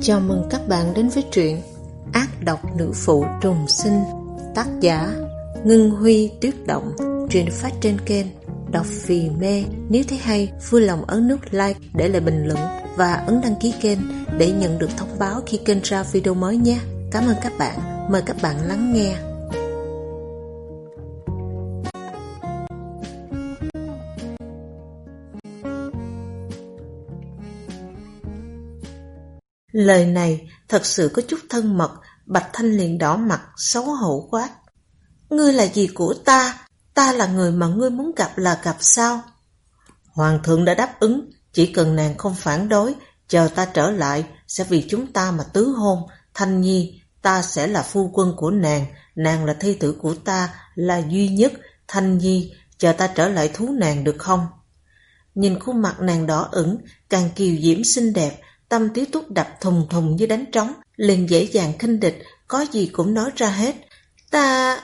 Chào mừng các bạn đến với truyện Ác độc nữ phụ trùng sinh, tác giả Ngân Huy Tuyết Động. Truyện phát trên kênh Đọc Vì Mê. Nếu thấy hay, vui lòng ấn nút like, để lại bình luận và ấn đăng ký kênh để nhận được thông báo khi kênh ra video mới nhé. Cảm ơn các bạn. Mời các bạn lắng nghe. Lời này thật sự có chút thân mật. Bạch Thanh liền đỏ mặt, xấu hổ quát: "Ngươi là gì của ta? Ta là người mà ngươi muốn gặp là gặp sao?" "Hoàng thượng đã đáp ứng, chỉ cần nàng không phản đối, chờ ta trở lại sẽ vì chúng ta mà tứ hôn. Thanh Nhi, ta sẽ là phu quân của nàng, nàng là thê tử của ta, là duy nhất. Thanh Nhi, chờ ta trở lại thú nàng được không?" Nhìn khuôn mặt nàng đỏ ửng, càng kiều diễm xinh đẹp, tâm Tiếu Túc đập thùng thùng như đánh trống, liền dễ dàng khinh địch, có gì cũng nói ra hết. Ta...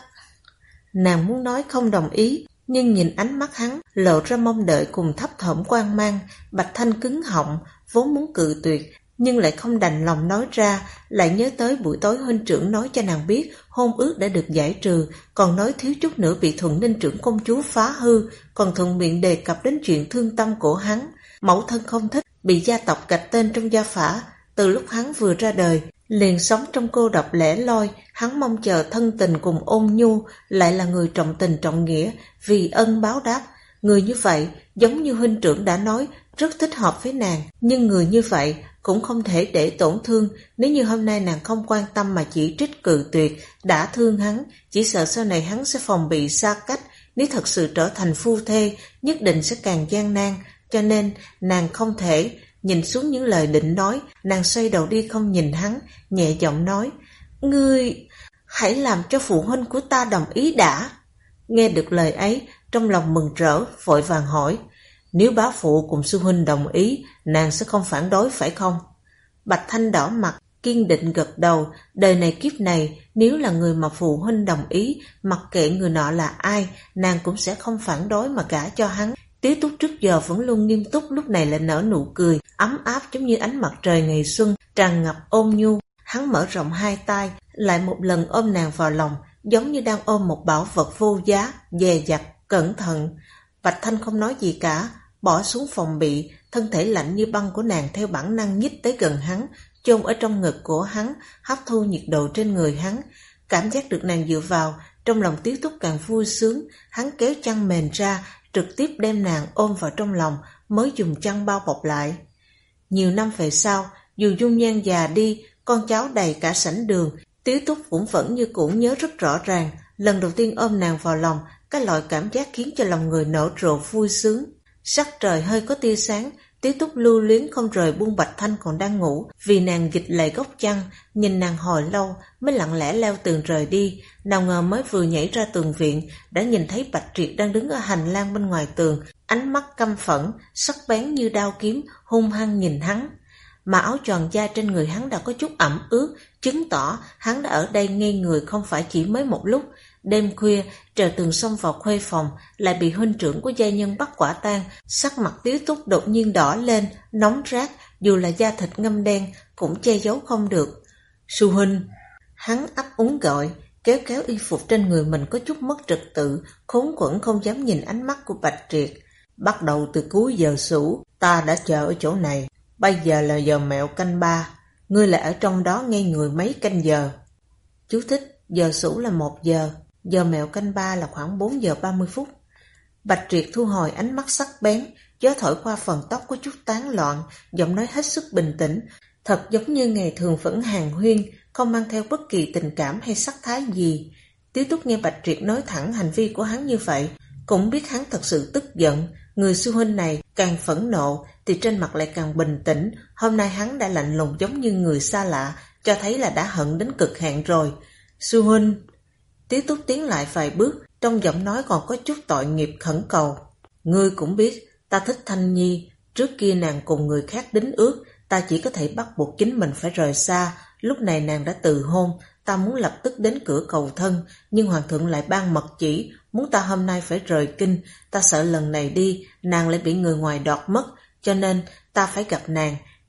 Nàng muốn nói không đồng ý, nhưng nhìn ánh mắt hắn lộ ra mong đợi cùng thấp thỏm quan mang. Bạch Thanh cứng họng, vốn muốn cự tuyệt, nhưng lại không đành lòng nói ra, lại nhớ tới buổi tối huynh trưởng nói cho nàng biết hôn ước đã được giải trừ, còn nói thiếu chút nữa bị Thuận Ninh trưởng công chúa phá hư, còn thuận miệng đề cập đến chuyện thương tâm của hắn. Mẫu thân không thích bị gia tộc gạch tên trong gia phả, từ lúc hắn vừa ra đời liền sống trong cô độc lẻ loi. Hắn mong chờ thân tình cùng ôn nhu, lại là người trọng tình trọng nghĩa, vì ân báo đáp. Người như vậy, giống như huynh trưởng đã nói, rất thích hợp với nàng, nhưng người như vậy cũng không thể để tổn thương. Nếu như hôm nay nàng không quan tâm mà chỉ trích cự tuyệt, đã thương hắn, chỉ sợ sau này hắn sẽ phòng bị xa cách. Nếu thật sự trở thành phu thê, nhất định sẽ càng gian nan. Cho nên nàng không thể nhìn xuống những lời định nói. Nàng xoay đầu đi không nhìn hắn, nhẹ giọng nói: "Ngươi hãy làm cho phụ huynh của ta đồng ý đã." Nghe được lời ấy, trong lòng mừng rỡ, vội vàng hỏi: "Nếu bá phụ cùng sư huynh đồng ý, nàng sẽ không phản đối phải không?" Bạch Thanh đỏ mặt, kiên định gật đầu. Đời này kiếp này, nếu là người mà phụ huynh đồng ý, mặc kệ người nọ là ai, nàng cũng sẽ không phản đối mà gả cho hắn. Tiếu Túc trước giờ vẫn luôn nghiêm túc, lúc này lại nở nụ cười ấm áp giống như ánh mặt trời ngày xuân, tràn ngập ôn nhu. Hắn mở rộng hai tay, lại một lần ôm nàng vào lòng, giống như đang ôm một bảo vật vô giá, dè dặt, cẩn thận. Bạch Thanh không nói gì cả, bỏ xuống phòng bị, thân thể lạnh như băng của nàng theo bản năng nhích tới gần hắn, chôn ở trong ngực của hắn, hấp thu nhiệt độ trên người hắn. Cảm giác được nàng dựa vào, trong lòng Tiếu Túc càng vui sướng. Hắn kéo chăn mền ra, trực tiếp đem nàng ôm vào trong lòng, mới dùng chăn bao bọc lại. Nhiều năm về sau, dù dung nhan già đi, con cháu đầy cả sảnh đường, Tiếu Túc cũng vẫn như cũ nhớ rất rõ ràng. Lần đầu tiên ôm nàng vào lòng, cái loại cảm giác khiến cho lòng người nở rộ vui sướng. Sắc trời hơi có tia sáng, Tiếu Túc lưu luyến không rời buông Bạch Thanh còn đang ngủ, vì nàng dịch lại góc chăn, nhìn nàng hồi lâu mới lặng lẽ leo tường rời đi. Nào ngờ mới vừa nhảy ra tường viện, đã nhìn thấy Bạch Triệt đang đứng ở hành lang bên ngoài tường, ánh mắt căm phẫn, sắc bén như đao kiếm, hung hăng nhìn hắn. Mà áo choàng da trên người hắn đã có chút ẩm ướt, chứng tỏ hắn đã ở đây ngây người không phải chỉ mới một lúc. Đêm khuya, Trời Tường xông vào khuê phòng, lại bị huynh trưởng của gia nhân bắt quả tang. Sắc mặt Tiếu Túc đột nhiên đỏ lên, nóng rát, dù là da thịt ngâm đen cũng che giấu không được. "Sư huynh!" Hắn ấp úng gọi, kéo kéo y phục trên người mình có chút mất trật tự, khốn quẫn không dám nhìn ánh mắt của Bạch Triệt. "Bắt đầu từ cuối giờ sửu, ta đã chờ ở chỗ này. Bây giờ là giờ mẹo canh 3, ngươi lại ở trong đó ngây người mấy canh giờ." Chú thích: giờ sửu là 1 giờ, giờ mẹo canh 3 là khoảng 4 giờ 30 phút. Bạch Triệt thu hồi ánh mắt sắc bén, gió thổi qua phần tóc có chút tán loạn, giọng nói hết sức bình tĩnh, thật giống như ngày thường vẫn hàn huyên, không mang theo bất kỳ tình cảm hay sắc thái gì. Tiếu Túc nghe Bạch Triệt nói thẳng hành vi của hắn như vậy, cũng biết hắn thật sự tức giận. Người sư huynh này càng phẫn nộ thì trên mặt lại càng bình tĩnh. Hôm nay hắn đã lạnh lùng giống như người xa lạ, cho thấy là đã hận đến cực hạn rồi. "Sư huynh!" Tiếu Túc tiến lại vài bước, trong giọng nói còn có chút tội nghiệp khẩn cầu. "Ngươi cũng biết ta thích Thanh Nhi, trước kia nàng cùng người khác đính ước, ta chỉ có thể bắt buộc chính mình phải rời xa. Lúc này nàng đã từ hôn, ta muốn lập tức đến cửa cầu thân, nhưng hoàng thượng lại ban mật chỉ muốn ta hôm nay phải rời kinh. Ta sợ lần này đi nàng lại bị người ngoài đoạt mất, cho nên ta phải gặp nàng.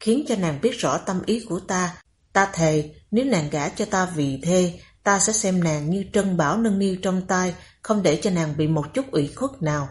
khiến cho nàng biết rõ tâm ý của ta. Ta thề, nếu nàng gả cho ta vì thê, ta sẽ xem nàng như trân bảo nâng niu trong tay, không để cho nàng bị một chút ủy khuất nào.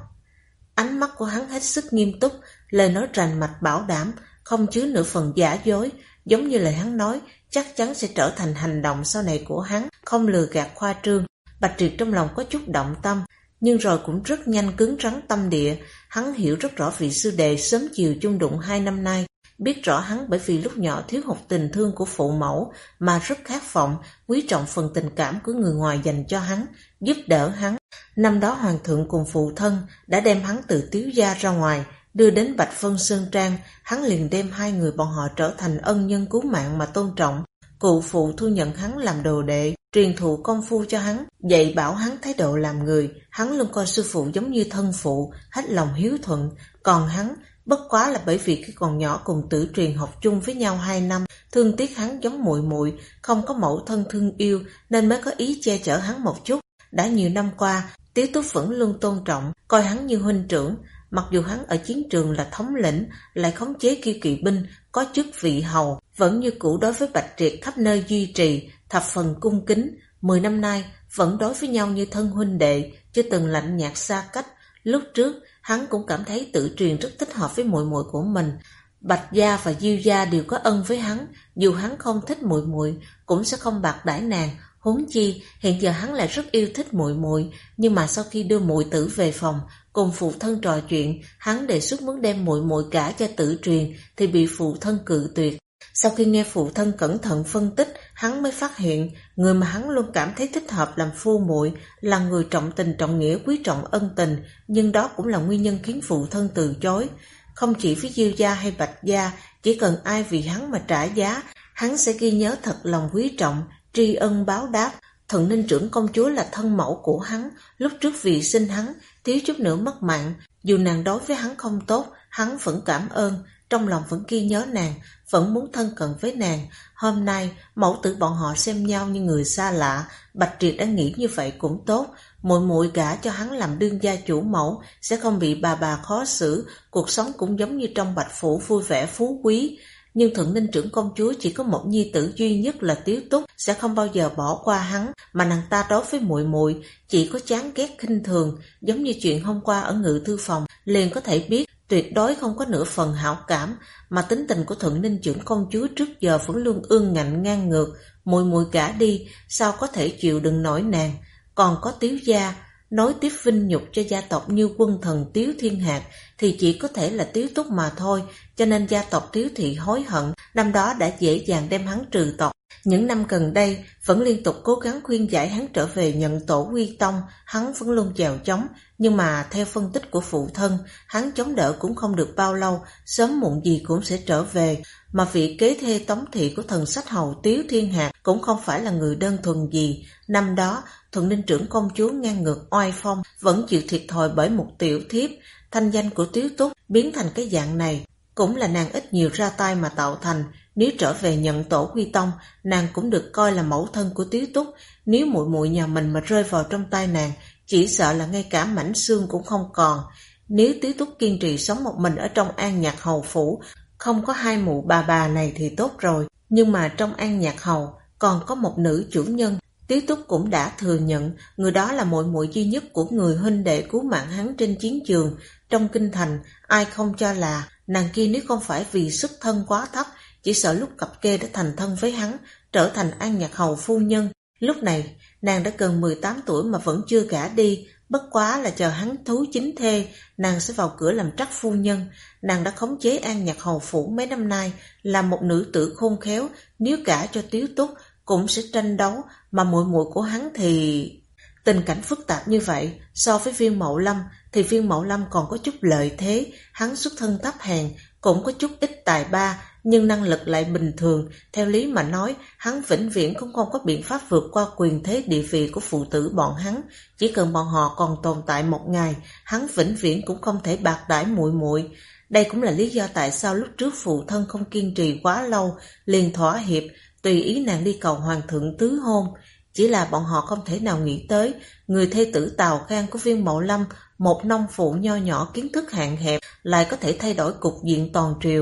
Ánh mắt của hắn hết sức nghiêm túc, lời nói rành mạch bảo đảm, không chứa nửa phần giả dối, giống như lời hắn nói, chắc chắn sẽ trở thành hành động sau này của hắn, không lừa gạt khoa trương. Bạch Triệt trong lòng có chút động tâm, nhưng rồi cũng rất nhanh cứng rắn tâm địa. Hắn hiểu rất rõ vị sư đệ sớm chiều chung đụng 2 năm nay, biết rõ hắn bởi vì lúc nhỏ thiếu hụt tình thương của phụ mẫu mà rất khát vọng, quý trọng phần tình cảm của người ngoài dành cho hắn, giúp đỡ hắn. Năm đó hoàng thượng cùng phụ thân đã đem hắn từ Tiếu gia ra ngoài, đưa đến Bạch Vân Sơn Trang, hắn liền đem hai người bọn họ trở thành ân nhân cứu mạng mà tôn trọng. Cụ phụ thu nhận hắn làm đồ đệ, truyền thụ công phu cho hắn, dạy bảo hắn thái độ làm người. Hắn luôn coi sư phụ giống như thân phụ, hết lòng hiếu thuận. Còn hắn, bất quá là bởi vì khi còn nhỏ cùng Tử Truyền học chung với nhau 2 năm, thương tiếc hắn giống muội muội, không có mẫu thân thương yêu nên mới có ý che chở hắn một chút. Đã nhiều năm qua, Tiếu Túc vẫn luôn tôn trọng, coi hắn như huynh trưởng. Mặc dù hắn ở chiến trường là thống lĩnh, lại khống chế Kiêu Kỵ binh, có chức vị hầu, vẫn như cũ đối với Bạch Triệt khắp nơi duy trì, thập phần cung kính. 10 năm nay, vẫn đối với nhau như thân huynh đệ, chưa từng lạnh nhạt xa cách. Lúc trước, hắn cũng cảm thấy Tử Truyền rất thích hợp với muội muội của mình. Bạch gia và Diêu gia đều có ân với hắn, dù hắn không thích muội muội, cũng sẽ không bạc đãi nàng. Huống chi, hiện giờ hắn lại rất yêu thích muội muội, nhưng mà sau khi đưa muội tử về phòng, cùng phụ thân trò chuyện, hắn đề xuất muốn đem muội muội gả cho Tử Truyền thì bị phụ thân cự tuyệt. Sau khi nghe phụ thân cẩn thận phân tích, hắn mới phát hiện người mà hắn luôn cảm thấy thích hợp làm phu muội là người trọng tình trọng nghĩa, quý trọng ân tình, nhưng đó cũng là nguyên nhân khiến phụ thân từ chối. Không chỉ với Diêu gia hay Bạch gia, chỉ cần ai vì hắn mà trả giá, hắn sẽ ghi nhớ thật lòng quý trọng, tri ân báo đáp. Thuận Ninh trưởng công chúa là thân mẫu của hắn, lúc trước vì sinh hắn, thiếu chút nữa mất mạng. Dù nàng đối với hắn không tốt, hắn vẫn cảm ơn, trong lòng vẫn ghi nhớ nàng, vẫn muốn thân cận với nàng. Hôm nay, mẫu tử bọn họ xem nhau như người xa lạ, Bạch Triệt đã nghĩ như vậy cũng tốt. Muội muội gả cho hắn làm đương gia chủ mẫu, sẽ không bị bà khó xử, cuộc sống cũng giống như trong Bạch phủ vui vẻ phú quý. Nhưng Thuận Ninh trưởng công chúa chỉ có một nhi tử duy nhất là Tiếu Túc, sẽ không bao giờ bỏ qua hắn, mà nàng ta đối với muội muội chỉ có chán ghét khinh thường, giống như chuyện hôm qua ở ngự thư phòng, liền có thể biết tuyệt đối không có nửa phần hảo cảm. Mà tính tình của Thuận Ninh trưởng công chúa trước giờ vẫn luôn ương ngạnh ngang ngược, muội muội gả đi sao có thể chịu đựng nổi nàng. Còn có Tiếu gia, nối tiếp vinh nhục cho gia tộc như quân thần Tiếu Thiên Hạc thì chỉ có thể là Tiếu Túc mà thôi, cho nên gia tộc Tiếu thị hối hận, năm đó đã dễ dàng đem hắn trừ tộc. Những năm gần đây vẫn liên tục cố gắng khuyên giải hắn trở về nhận tổ quy tông, hắn vẫn luôn chèo chống, nhưng mà theo phân tích của phụ thân, hắn chống đỡ cũng không được bao lâu, sớm muộn gì cũng sẽ trở về. Mà vị kế thê Tống thị của thần sách hầu Tiếu Thiên Hạc cũng không phải là người đơn thuần gì. Năm đó, Thuận Ninh trưởng công chúa ngang ngược oai phong, vẫn chịu thiệt thòi bởi một tiểu thiếp. Thanh danh của Tiếu Túc biến thành cái dạng này, cũng là nàng ít nhiều ra tay mà tạo thành. Nếu trở về nhận tổ quy tông, nàng cũng được coi là mẫu thân của Tiếu Túc. Nếu muội muội nhà mình mà rơi vào trong tay nàng, chỉ sợ là ngay cả mảnh xương cũng không còn. Nếu Tiếu Túc kiên trì sống một mình ở trong An Nhạc hầu phủ, không có hai mụ bà này thì tốt rồi. Nhưng mà trong An Nhạc hầu còn có một nữ chủ nhân, Tiếu Túc cũng đã thừa nhận, người đó là muội muội duy nhất của người huynh đệ cứu mạng hắn trên chiến trường. Trong kinh thành, ai không cho là nàng kia nếu không phải vì xuất thân quá thấp, chỉ sợ lúc cặp kê đã thành thân với hắn, trở thành An Nhạc hầu phu nhân. Lúc này, nàng đã gần 18 tuổi mà vẫn chưa gả đi, bất quá là chờ hắn thú chính thê, nàng sẽ vào cửa làm trắc phu nhân. Nàng đã khống chế An Nhạc hầu phủ mấy năm nay, là một nữ tử khôn khéo, nếu gả cho Tiếu Túc cũng sẽ tranh đấu, mà muội muội của hắn thì... Tình cảnh phức tạp như vậy, so với Viên Mậu Lâm thì Viên Mậu Lâm còn có chút lợi thế, hắn xuất thân thấp hèn, cũng có chút ít tài ba, nhưng năng lực lại bình thường. Theo lý mà nói, hắn vĩnh viễn cũng không có biện pháp vượt qua quyền thế địa vị của phụ tử bọn hắn. Chỉ cần bọn họ còn tồn tại một ngày, hắn vĩnh viễn cũng không thể bạc đãi muội muội. Đây cũng là lý do tại sao lúc trước phụ thân không kiên trì quá lâu, liền thỏa hiệp, tùy ý nàng đi cầu hoàng thượng tứ hôn. Chỉ là bọn họ không thể nào nghĩ tới, người thê tử Tào Khang của Viên Mậu Lâm, một nông phụ nho nhỏ kiến thức hạn hẹp, lại có thể thay đổi cục diện toàn triều.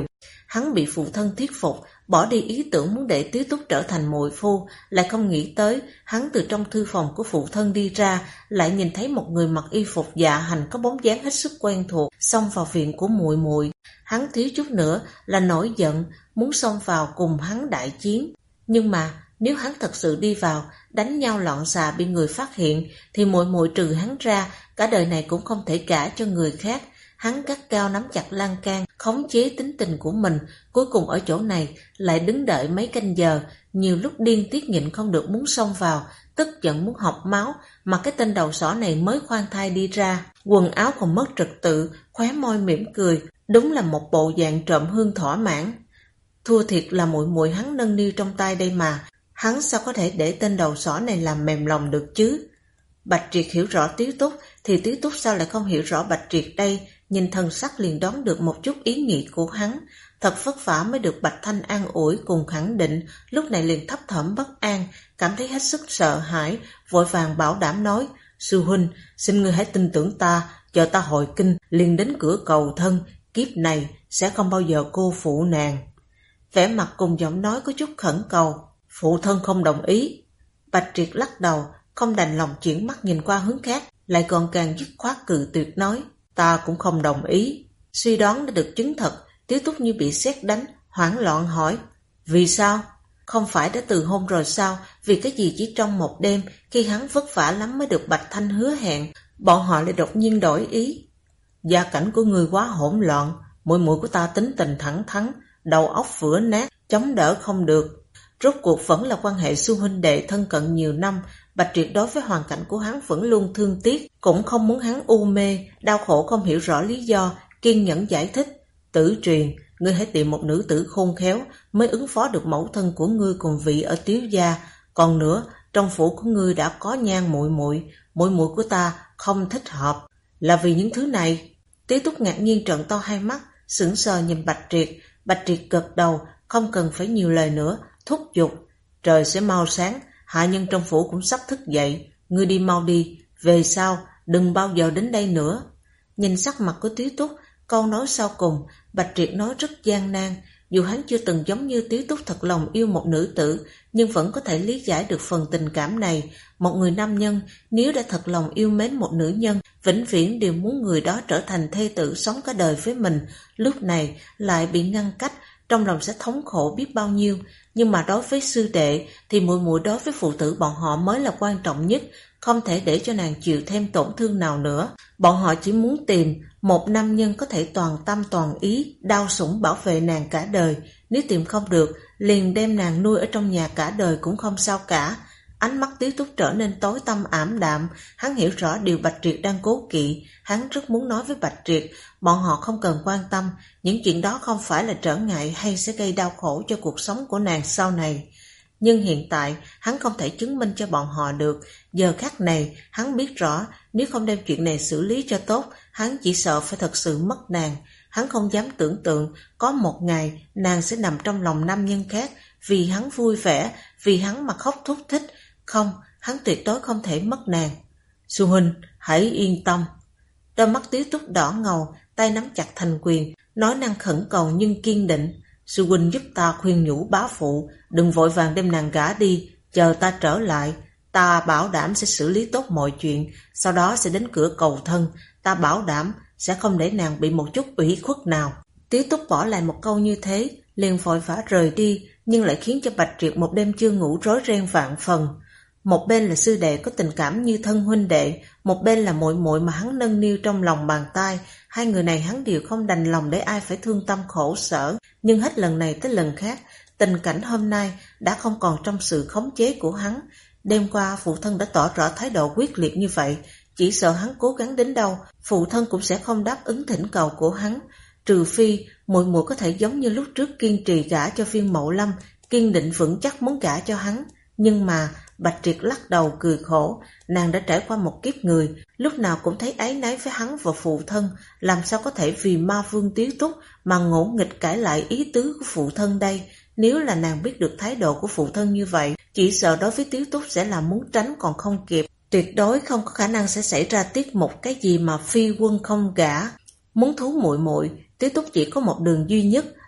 Hắn bị phụ thân thuyết phục, bỏ đi ý tưởng muốn để Tiếu Túc trở thành muội phu, lại không nghĩ tới hắn từ trong thư phòng của phụ thân đi ra, lại nhìn thấy một người mặc y phục dạ hành có bóng dáng hết sức quen thuộc xông vào viện của muội muội. Hắn thiếu chút nữa là nổi giận, muốn xông vào cùng hắn đại chiến. Nhưng mà nếu hắn thật sự đi vào, đánh nhau loạn xạ bị người phát hiện, thì muội muội trừ hắn ra, cả đời này cũng không thể gả cho người khác. Hắn gắt gao nắm chặt lan can, khống chế tính tình của mình, cuối cùng ở chỗ này lại đứng đợi mấy canh giờ, nhiều lúc điên tiết nhịn không được muốn xông vào, tức giận muốn học máu, mà cái tên đầu sỏ này mới khoan thai đi ra, quần áo còn mất trật tự, khóe môi mỉm cười, đúng là một bộ dạng trộm hương thỏa mãn. Thua thiệt là muội muội hắn nâng niu trong tay đây mà, hắn sao có thể để tên đầu sỏ này làm mềm lòng được chứ? Bạch Triệt hiểu rõ Tiếu Túc, thì Tiếu Túc sao lại không hiểu rõ Bạch Triệt đây? Nhìn thần sắc liền đoán được một chút ý nghĩ của hắn. Thật vất vả mới được Bạch Thanh an ủi cùng khẳng định, lúc này liền thấp thỏm bất an, cảm thấy hết sức sợ hãi, vội vàng bảo đảm nói: Sư huynh, xin ngươi hãy tin tưởng ta, chờ ta hồi kinh liền đến cửa cầu thân, kiếp này sẽ không bao giờ cô phụ nàng. Vẻ mặt cùng giọng nói có chút khẩn cầu. Phụ thân không đồng ý. Bạch Triệt lắc đầu, không đành lòng chuyển mắt nhìn qua hướng khác, lại còn càng dứt khoát cự tuyệt nói: Ta cũng không đồng ý. Suy đoán đã được chứng thật, Tiếu Túc như bị sét đánh, hoảng loạn hỏi: Vì sao? Không phải đã từ hôn rồi sao? Vì cái gì chỉ trong một đêm, khi hắn vất vả lắm mới được Bạch Thanh hứa hẹn, bọn họ lại đột nhiên đổi ý? Gia cảnh của người quá hỗn loạn, muội muội của ta tính tình thẳng thắn, đầu óc vữa nát, chống đỡ không được. Rốt cuộc vẫn là quan hệ sư huynh đệ thân cận nhiều năm, Bạch Triệt đối với hoàn cảnh của hắn vẫn luôn thương tiếc, cũng không muốn hắn u mê, đau khổ không hiểu rõ lý do, kiên nhẫn giải thích. Tử Truyền, ngươi hãy tìm một nữ tử khôn khéo mới ứng phó được mẫu thân của ngươi cùng vị ở Tiếu gia. Còn nữa, trong phủ của ngươi đã có Nhan muội muội của ta không thích hợp. Là vì những thứ này? Tiếu Túc ngạc nhiên trợn to hai mắt, sững sờ nhìn Bạch Triệt. Bạch Triệt gật đầu, không cần phải nhiều lời nữa, thúc giục: Trời sẽ mau sáng, hạ nhân trong phủ cũng sắp thức dậy, ngươi đi mau đi, về sau đừng bao giờ đến đây nữa. Nhìn sắc mặt của Tiếu Túc, câu nói sau cùng Bạch Triệt nói rất gian nan. Dù hắn chưa từng giống như Tiếu Túc thật lòng yêu một nữ tử, nhưng vẫn có thể lý giải được phần tình cảm này. Một người nam nhân nếu đã thật lòng yêu mến một nữ nhân, vĩnh viễn đều muốn người đó trở thành thê tử sống cả đời với mình, lúc này lại bị ngăn cách, trong lòng sẽ thống khổ biết bao nhiêu. Nhưng mà đối với sư đệ thì muội muội đối với phụ tử bọn họ mới là quan trọng nhất, không thể để cho nàng chịu thêm tổn thương nào nữa. Bọn họ chỉ muốn tìm một nam nhân có thể toàn tâm toàn ý đau sủng bảo vệ nàng cả đời, nếu tìm không được liền đem nàng nuôi ở trong nhà cả đời cũng không sao cả. Ánh mắt Tiếu Túc trở nên tối tăm ảm đạm, hắn hiểu rõ điều Bạch Triệt đang cố kỵ, hắn rất muốn nói với Bạch Triệt, bọn họ không cần quan tâm, những chuyện đó không phải là trở ngại hay sẽ gây đau khổ cho cuộc sống của nàng sau này. Nhưng hiện tại, hắn không thể chứng minh cho bọn họ được, giờ khắc này, hắn biết rõ, nếu không đem chuyện này xử lý cho tốt, hắn chỉ sợ phải thật sự mất nàng. Hắn không dám tưởng tượng, có một ngày, nàng sẽ nằm trong lòng nam nhân khác, vì hắn vui vẻ, vì hắn mà khóc thút thích. Không, hắn tuyệt đối không thể mất nàng. Sư huynh, hãy yên tâm. Đôi mắt Tiếu Túc đỏ ngầu, tay nắm chặt thành quyền, nói năng khẩn cầu nhưng kiên định. Sư huynh giúp ta khuyên nhủ bá phụ, đừng vội vàng đem nàng gả đi, chờ ta trở lại. Ta bảo đảm sẽ xử lý tốt mọi chuyện, sau đó sẽ đến cửa cầu thân. Ta bảo đảm sẽ không để nàng bị một chút ủy khuất nào. Tiếu Túc bỏ lại một câu như thế, liền vội vã rời đi, nhưng lại khiến cho Bạch Triệt một đêm chưa ngủ rối ren vạn phần. Một bên là sư đệ có tình cảm như thân huynh đệ, một bên là muội muội mà hắn nâng niu trong lòng bàn tay. Hai người này hắn đều không đành lòng để ai phải thương tâm khổ sở, nhưng hết lần này tới lần khác, tình cảnh hôm nay đã không còn trong sự khống chế của hắn. Đêm qua phụ thân đã tỏ rõ thái độ quyết liệt như vậy, chỉ sợ hắn cố gắng đến đâu, phụ thân cũng sẽ không đáp ứng thỉnh cầu của hắn, trừ phi muội muội có thể giống như lúc trước kiên trì gả cho Viên Mậu Lâm, kiên định vững chắc muốn gả cho hắn. Nhưng mà Bạch Triệt lắc đầu cười khổ, nàng đã trải qua một kiếp người, lúc nào cũng thấy áy náy với hắn và phụ thân, làm sao có thể vì ma vương Tiếu Túc mà ngỗ nghịch cãi lại ý tứ của phụ thân đây. Nếu là nàng biết được thái độ của phụ thân như vậy, chỉ sợ đối với Tiếu Túc sẽ là muốn tránh còn không kịp, tuyệt đối không có khả năng sẽ xảy ra tiết mục cái gì mà phi quân không gả. Muốn thú muội muội, Tiếu Túc chỉ có một đường duy nhất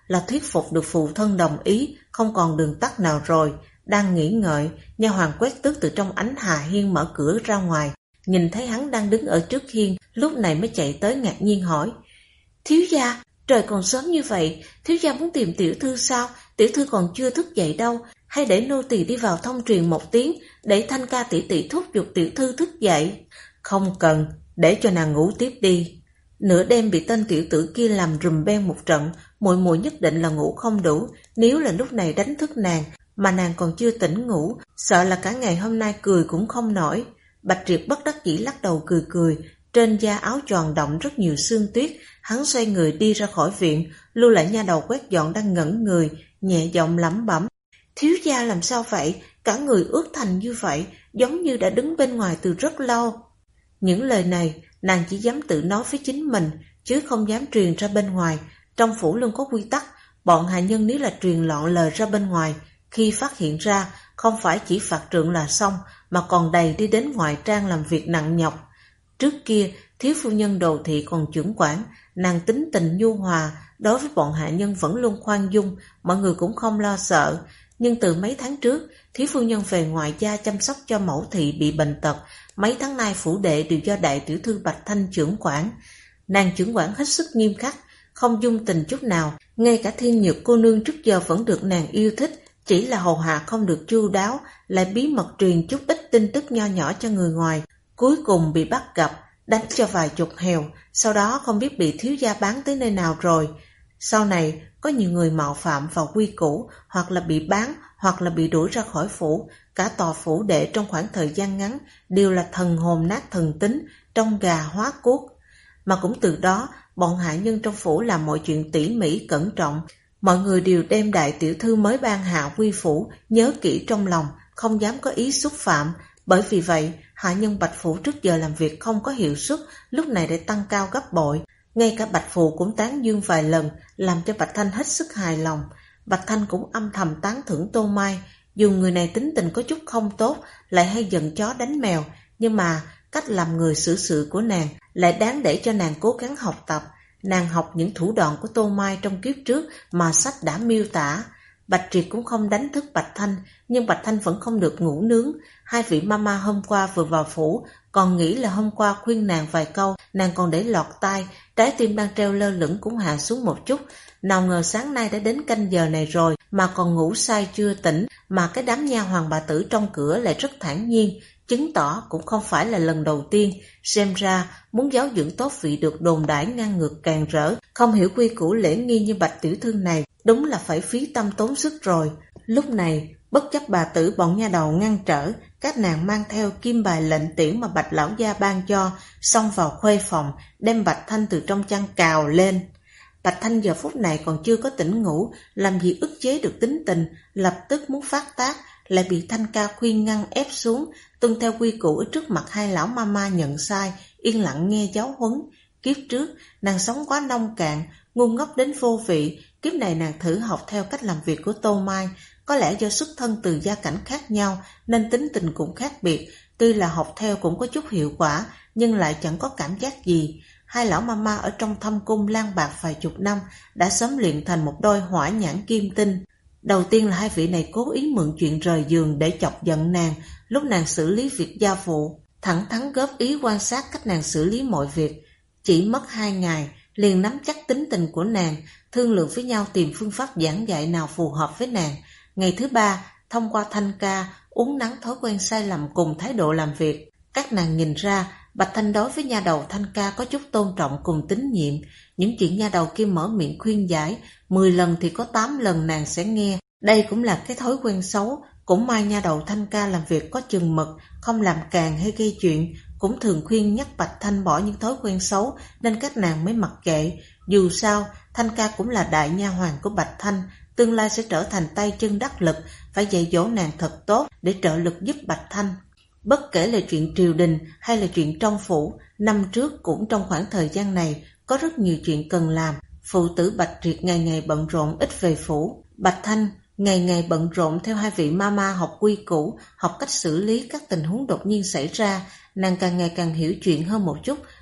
là thuyết phục được phụ thân đồng ý, không còn đường tắt nào rồi. Đang nghĩ ngợi, nha hoàn Quét Tước từ trong ánh hà hiên mở cửa ra ngoài, nhìn thấy hắn đang đứng ở trước hiên, lúc này mới chạy tới ngạc nhiên hỏi: Thiếu gia, trời còn sớm như vậy, thiếu gia muốn tìm tiểu thư sao? Tiểu thư còn chưa thức dậy đâu, hay để nô tỳ đi vào thông truyền một tiếng, để Thanh ca tỷ tỷ thúc giục tiểu thư thức dậy? Không cần, để cho nàng ngủ tiếp đi. Nửa đêm bị tên tiểu tử kia làm rùm beng một trận, muội muội nhất định là ngủ không đủ. Nếu là lúc này đánh thức nàng, mà nàng còn chưa tỉnh ngủ, sợ là cả ngày hôm nay cười cũng không nổi. Bạch Triệt bất đắc dĩ lắc đầu cười cười, trên da áo choàng đọng rất nhiều sương tuyết. Hắn xoay người đi ra khỏi viện, lưu lại nha đầu Quét Dọn đang ngẩn người, nhẹ giọng lẩm bẩm: Thiếu gia làm sao vậy? Cả người ướt thành như vậy, giống như đã đứng bên ngoài từ rất lâu. Những lời này nàng chỉ dám tự nói với chính mình, chứ không dám truyền ra bên ngoài. Trong phủ luôn có quy tắc, bọn hạ nhân nếu là truyền lọn lời ra bên ngoài, khi phát hiện ra, không phải chỉ phạt trượng là xong, mà còn đầy đi đến ngoại trang làm việc nặng nhọc. Trước kia, thiếu phu nhân Đồ Thị còn chưởng quản, nàng tính tình nhu hòa, đối với bọn hạ nhân vẫn luôn khoan dung, mọi người cũng không lo sợ. Nhưng từ mấy tháng trước, thiếu phu nhân về ngoại gia chăm sóc cho mẫu thị bị bệnh tật, mấy tháng nay phủ đệ đều do đại tiểu thư Bạch Thanh chưởng quản. Nàng chưởng quản hết sức nghiêm khắc, không dung tình chút nào, ngay cả Thiên Nhược cô nương trước giờ vẫn được nàng yêu thích, chỉ là hầu hạ không được chu đáo, lại bí mật truyền chút ít tin tức nho nhỏ cho người ngoài, cuối cùng bị bắt gặp, đánh cho vài chục hèo, sau đó không biết bị thiếu gia bán tới nơi nào rồi. Sau này, có nhiều người mạo phạm vào quy củ, hoặc là bị bán, hoặc là bị đuổi ra khỏi phủ. Cả tòa phủ đệ trong khoảng thời gian ngắn đều là thần hồn nát thần tính, trong gà hóa cuốc. Mà cũng từ đó, bọn hạ nhân trong phủ làm mọi chuyện tỉ mỉ cẩn trọng. Mọi người đều đem đại tiểu thư mới ban hạ quy phủ nhớ kỹ trong lòng, không dám có ý xúc phạm. Bởi vì vậy, hạ nhân Bạch Phủ trước giờ làm việc không có hiệu suất, lúc này để tăng cao gấp bội. Ngay cả Bạch Phụ cũng tán dương vài lần, làm cho Bạch Thanh hết sức hài lòng. Bạch Thanh cũng âm thầm tán thưởng Tô Mai, dù người này tính tình có chút không tốt, lại hay giận chó đánh mèo, nhưng mà cách làm người xử sự của nàng lại đáng để cho nàng cố gắng học tập. Nàng học những thủ đoạn của Tô Mai trong kiếp trước mà sách đã miêu tả. Bạch Triệt cũng không đánh thức Bạch Thanh, nhưng Bạch Thanh vẫn không được ngủ nướng. Hai vị mama hôm qua vừa vào phủ, còn nghĩ là hôm qua khuyên nàng vài câu, nàng còn để lọt tai, trái tim đang treo lơ lửng cũng hạ xuống một chút. Nào ngờ sáng nay đã đến canh giờ này rồi mà còn ngủ say chưa tỉnh, mà cái đám nha hoàn bà tử trong cửa lại rất thản nhiên, chứng tỏ cũng không phải là lần đầu tiên. Xem ra muốn giáo dưỡng tốt vị được đồn đãi ngang ngược càng rỡ, không hiểu quy củ lễ nghi như Bạch tiểu thư này, đúng là phải phí tâm tốn sức rồi. Lúc này, bất chấp bà tử bọn nha đầu ngăn trở, các nàng mang theo kim bài lệnh tiễn mà Bạch lão gia ban cho, xông vào khuê phòng, đem Bạch Thanh từ trong chăn cào lên. Bạch Thanh giờ phút này còn chưa có tỉnh ngủ, làm gì ức chế được tính tình, lập tức muốn phát tác, lại bị Thanh ca khuyên ngăn ép xuống, tuân theo quy củ ở trước mặt hai lão mama nhận sai, yên lặng nghe giáo huấn. Kiếp trước, nàng sống quá nông cạn, ngu ngốc đến vô vị, kiếp này nàng thử học theo cách làm việc của Tô Mai. Có lẽ do xuất thân từ gia cảnh khác nhau nên tính tình cũng khác biệt, tuy là học theo cũng có chút hiệu quả, nhưng lại chẳng có cảm giác gì. Hai lão mama ở trong thâm cung lang bạc vài chục năm đã sớm luyện thành một đôi hỏa nhãn kim tinh. Đầu tiên là hai vị này cố ý mượn chuyện rời giường để chọc giận nàng, lúc nàng xử lý việc gia vụ, thẳng thắn góp ý quan sát cách nàng xử lý mọi việc. Chỉ mất 2 ngày, liền nắm chắc tính tình của nàng, thương lượng với nhau tìm phương pháp giảng dạy nào phù hợp với nàng. Ngày thứ 3, thông qua Thanh ca, uống nắng thói quen sai lầm cùng thái độ làm việc, các nàng nhìn ra Bạch Thanh đối với nha đầu Thanh ca có chút tôn trọng cùng tín nhiệm. Những chuyện nha đầu kia mở miệng khuyên giải, 10 lần thì có 8 lần nàng sẽ nghe. Đây cũng là cái thói quen xấu. Cũng may nha đầu Thanh ca làm việc có chừng mực, không làm càng hay gây chuyện, cũng thường khuyên nhắc Bạch Thanh bỏ những thói quen xấu, nên các nàng mới mặc kệ. Dù sao, Thanh ca cũng là đại nha hoàn của Bạch Thanh, tương lai sẽ trở thành tay chân đắc lực, phải dạy dỗ nàng thật tốt để trợ lực giúp Bạch Thanh. Bất kể là chuyện triều đình hay là chuyện trong phủ, năm trước cũng trong khoảng thời gian này có rất nhiều chuyện cần làm. Phụ tử Bạch Triệt ngày ngày bận rộn ít về phủ. Bạch Thanh ngày ngày bận rộn theo hai vị mama học quy củ, học cách xử lý các tình huống đột nhiên xảy ra. Nàng càng ngày càng hiểu chuyện hơn một chút,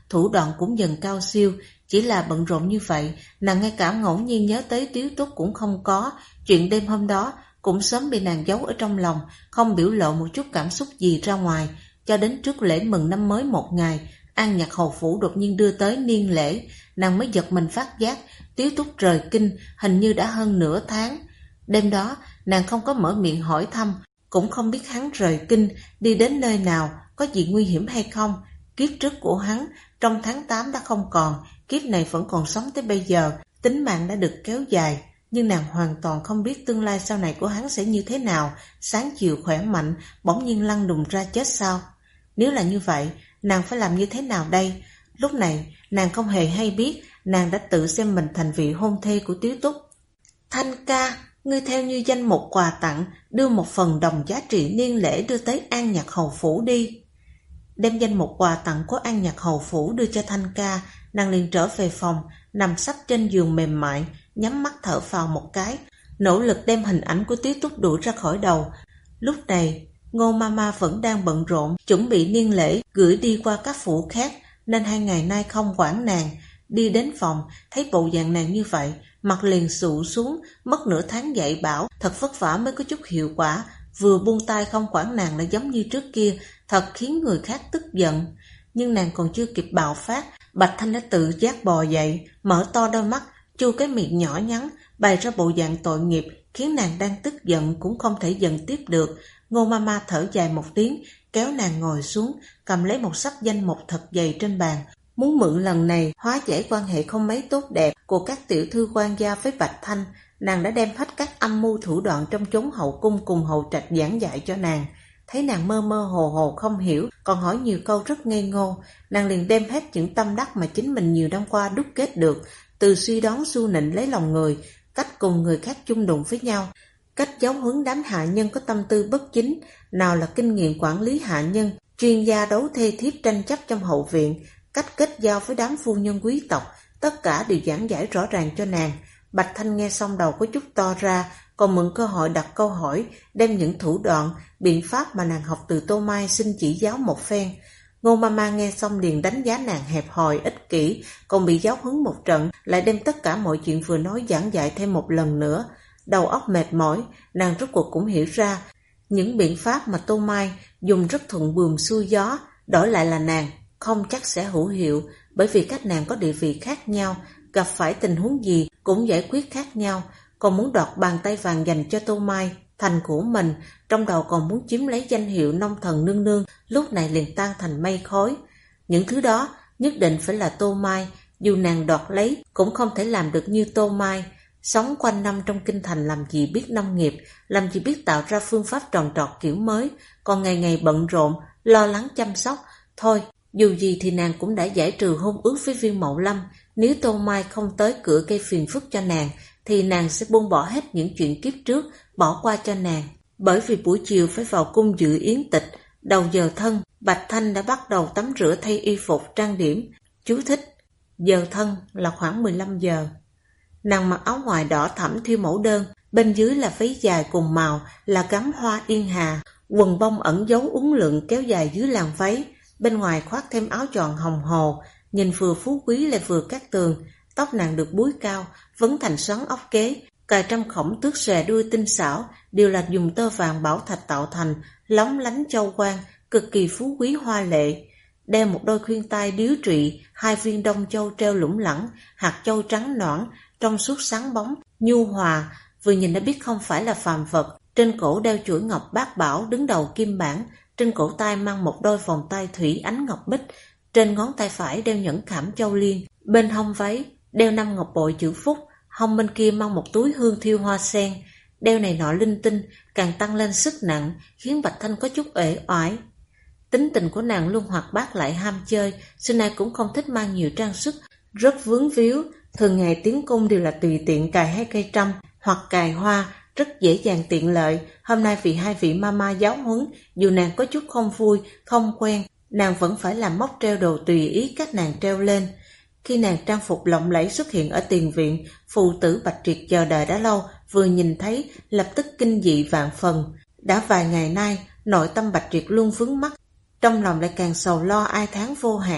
thủ đoạn cũng dần cao siêu. Chỉ là bận rộn như vậy, nàng ngay cả ngẫu nhiên nhớ tới Tiếu Túc cũng không có. Chuyện đêm hôm đó cũng sớm bị nàng giấu ở trong lòng, không biểu lộ một chút cảm xúc gì ra ngoài. Cho đến trước lễ mừng năm mới một ngày, An Nhạc hầu phủ đột nhiên đưa tới niên lễ, nàng mới giật mình phát giác Tiếu Túc rời kinh hình như đã hơn nửa tháng. Đêm đó nàng không có mở miệng hỏi thăm, cũng không biết hắn rời kinh đi đến nơi nào, có gì nguy hiểm hay không. Kiếp trước của hắn trong tháng 8 đã không còn, kiếp này vẫn còn sống tới bây giờ, tính mạng đã được kéo dài, nhưng nàng hoàn toàn không biết tương lai sau này của hắn sẽ như thế nào. Sáng chiều khỏe mạnh, bỗng nhiên lăn đùng ra chết sao? Nếu là như vậy, nàng phải làm như thế nào đây? Lúc này nàng không hề hay biết, nàng đã tự xem mình thành vị hôn thê của Tiếu Túc. Thanh ca, ngươi theo như danh mục quà tặng, đưa một phần đồng giá trị niên lễ đưa tới An Nhạc hầu phủ đi. Đem danh mục quà tặng của An Nhạc hầu phủ đưa cho Thanh ca, nàng liền trở về phòng, nằm sấp trên giường mềm mại, nhắm mắt thở phào một cái, nỗ lực đem hình ảnh của Tiếu Túc đuổi ra khỏi đầu. Lúc này, Ngô Mama vẫn đang bận rộn, chuẩn bị niên lễ, gửi đi qua các phủ khác, nên 2 ngày nay không quản nàng. Đi đến phòng, thấy bộ dạng nàng như vậy, mặt liền xụ xuống, mất nửa tháng dạy bảo, thật vất vả mới có chút hiệu quả. Vừa buông tay không quản nàng lại giống như trước kia, thật khiến người khác tức giận. Nhưng nàng còn chưa kịp bạo phát, Bạch Thanh đã tự giác bò dậy, mở to đôi mắt, chu cái miệng nhỏ nhắn, bày ra bộ dạng tội nghiệp, khiến nàng đang tức giận cũng không thể giận tiếp được. Ngô Mama thở dài một tiếng, kéo nàng ngồi xuống, cầm lấy một sắp danh mục thật dày trên bàn, muốn mượn lần này hóa giải quan hệ không mấy tốt đẹp của các tiểu thư quan gia với Bạch Thanh. Nàng đã đem hết các âm mưu thủ đoạn trong chốn hậu cung cùng hậu trạch giảng dạy cho nàng. Thấy nàng mơ mơ hồ hồ không hiểu, còn hỏi nhiều câu rất ngây ngô, nàng liền đem hết những tâm đắc mà chính mình nhiều năm qua đúc kết được, từ suy đoán xu nịnh lấy lòng người, cách cùng người khác chung đụng với nhau, cách giáo huấn đám hạ nhân có tâm tư bất chính, nào là kinh nghiệm quản lý hạ nhân, chuyên gia đấu thê thiếp tranh chấp trong hậu viện, cách kết giao với đám phu nhân quý tộc, tất cả đều giảng giải rõ ràng cho nàng. Bạch Thanh nghe xong đầu có chút to ra, còn mượn cơ hội đặt câu hỏi, đem những thủ đoạn, biện pháp mà nàng học từ Tô Mai xin chỉ giáo một phen. Ngô Mama nghe xong liền đánh giá nàng hẹp hòi, ích kỷ, còn bị giáo huấn một trận, lại đem tất cả mọi chuyện vừa nói giảng dạy thêm một lần nữa. Đầu óc mệt mỏi, nàng rốt cuộc cũng hiểu ra, những biện pháp mà Tô Mai dùng rất thuận buồm xuôi gió, đổi lại là nàng không chắc sẽ hữu hiệu, bởi vì các nàng có địa vị khác nhau, gặp phải tình huống gì cũng giải quyết khác nhau. Còn muốn đoạt bàn tay vàng dành cho Tô Mai thành của mình, trong đầu còn muốn chiếm lấy danh hiệu nông thần nương nương, lúc này liền tan thành mây khói. Những thứ đó nhất định phải là Tô Mai, dù nàng đoạt lấy cũng không thể làm được như Tô Mai. Sống quanh năm trong kinh thành làm gì biết nông nghiệp, làm gì biết tạo ra phương pháp trồng trọt kiểu mới, còn ngày ngày bận rộn, lo lắng chăm sóc. Thôi, dù gì thì nàng cũng đã giải trừ hôn ước với Viên Mậu Lâm, nếu Tô Mai không tới cửa gây phiền phức cho nàng, thì nàng sẽ buông bỏ hết những chuyện kiếp trước, bỏ qua cho nàng. Bởi vì buổi chiều phải vào cung dự yến tịch, đầu giờ thân, Bạch Thanh đã bắt đầu tắm rửa thay y phục trang điểm. Chú thích, giờ thân là khoảng 15 giờ. Nàng mặc áo ngoài đỏ thẫm thiêu mẫu đơn, bên dưới là váy dài cùng màu là gấm hoa yên hà, quần bông ẩn giấu uốn lượn kéo dài dưới làn váy, bên ngoài khoác thêm áo choàng hồng hồ, nhìn vừa phú quý lại vừa cát tường. Tóc nàng được búi cao, vấn thành xoắn ốc kế, cài trăm khổng tước xòe đuôi tinh xảo, đều là dùng tơ vàng bảo thạch tạo thành, lóng lánh châu quan, cực kỳ phú quý hoa lệ. Đeo một đôi khuyên tai điếu trụy, 2 viên đông châu treo lủng lẳng, hạt châu trắng nõn, trong suốt sáng bóng, nhu hòa, vừa nhìn đã biết không phải là phàm vật. Trên cổ đeo chuỗi ngọc bát bảo đứng đầu kim bản, trên cổ tay mang một đôi vòng tay thủy ánh ngọc bích, trên ngón tay phải đeo nhẫn khảm châu liên, bên hông váy đeo 5 ngọc bội chữ phúc, hông bên kia mang một túi hương thiêu hoa sen. Đeo này nọ linh tinh, càng tăng lên sức nặng, khiến Bạch Thanh có chút uể oải. Tính tình của nàng luôn hoạt bát lại ham chơi, xưa nay cũng không thích mang nhiều trang sức, rất vướng víu, thường ngày tiến cung đều là tùy tiện cài 2 cây trăm hoặc cài hoa, rất dễ dàng tiện lợi. Hôm nay vì 2 vị mama giáo huấn, dù nàng có chút không vui, không quen, nàng vẫn phải làm móc treo đồ tùy ý các nàng treo lên. Khi nàng trang phục lộng lẫy xuất hiện ở tiền viện, phụ tử Bạch Triệt chờ đợi đã lâu, vừa nhìn thấy lập tức kinh dị vạn phần. Đã vài ngày nay, nội tâm Bạch Triệt luôn vướng mắc, trong lòng lại càng sầu lo ai thán vô hạn.